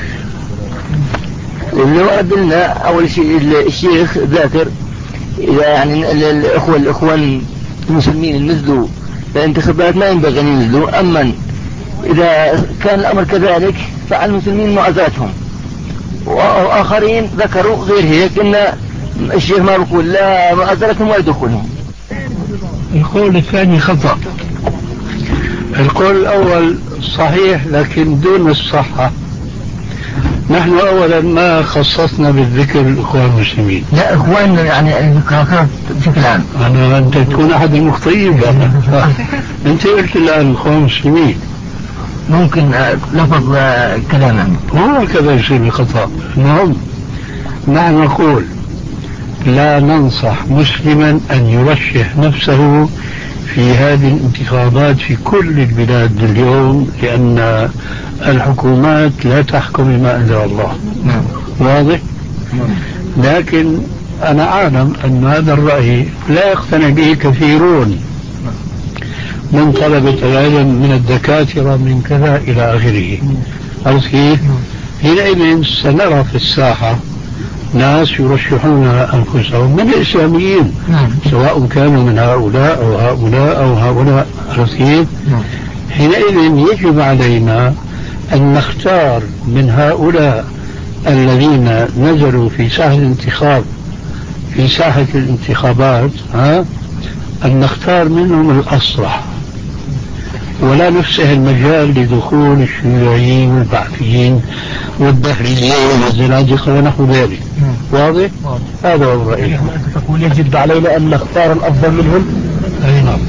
اللي ورد لنا أول شيء الشيخ ذاكر إذا يعني الأخوة الأخوان المسلمين النزلوا الانتخابات ما ينبغي أن ينزلوا، أما إذا كان الأمر كذلك فعلى المسلمين معزاتهم. وآخرين ذكروا غير هيك إن الشيخ ما يقول لا معزلتهم ولا دخولهم. القول الثاني خطأ. القول الأول صحيح لكن دون الصحة. نحن أولا ما خصصنا بالذكر الإخوان المسلمين. لا إخوان يعني بشكل عام. أنا أنت تكون أحد المخطئين. أنت قلت الآن الإخوان المسلمين. ممكن لفظ كلاما هو كذا يصير بخطأ. المهم نحن نقول لا ننصح مسلما أن يرشح نفسه في هذه الانتخابات في كل البلاد اليوم، لأن الحكومات لا تحكم بما أنزل الله. واضح؟ لكن أنا أعلم أن هذا الرأي لا يقتنع به كثيرون من طلبة العلم من الدكاترة من كذا إلى آخره. عرفت كيف؟ حينئذ سنرى في الساحة ناس يرشحون أنفسهم من الإسلاميين، سواء كانوا من هؤلاء أو هؤلاء أو هؤلاء. عرفت كيف؟ حينئذ يجب علينا أن نختار من هؤلاء الذين نزلوا في ساحة الانتخاب في ساحة الانتخابات ها أن نختار منهم الأصلح ولا نفسح المجال لدخول الشيوعيين والبعثيين والدهريين والزنادقة ونحو ذلك. واضح؟ هذا هو رأيي. أنت تقول يجب علينا أن نختار الأفضل منهم؟ أي نعم.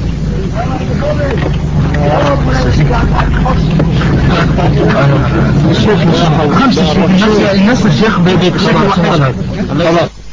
خمسة الناس الشيخ بيتخبر.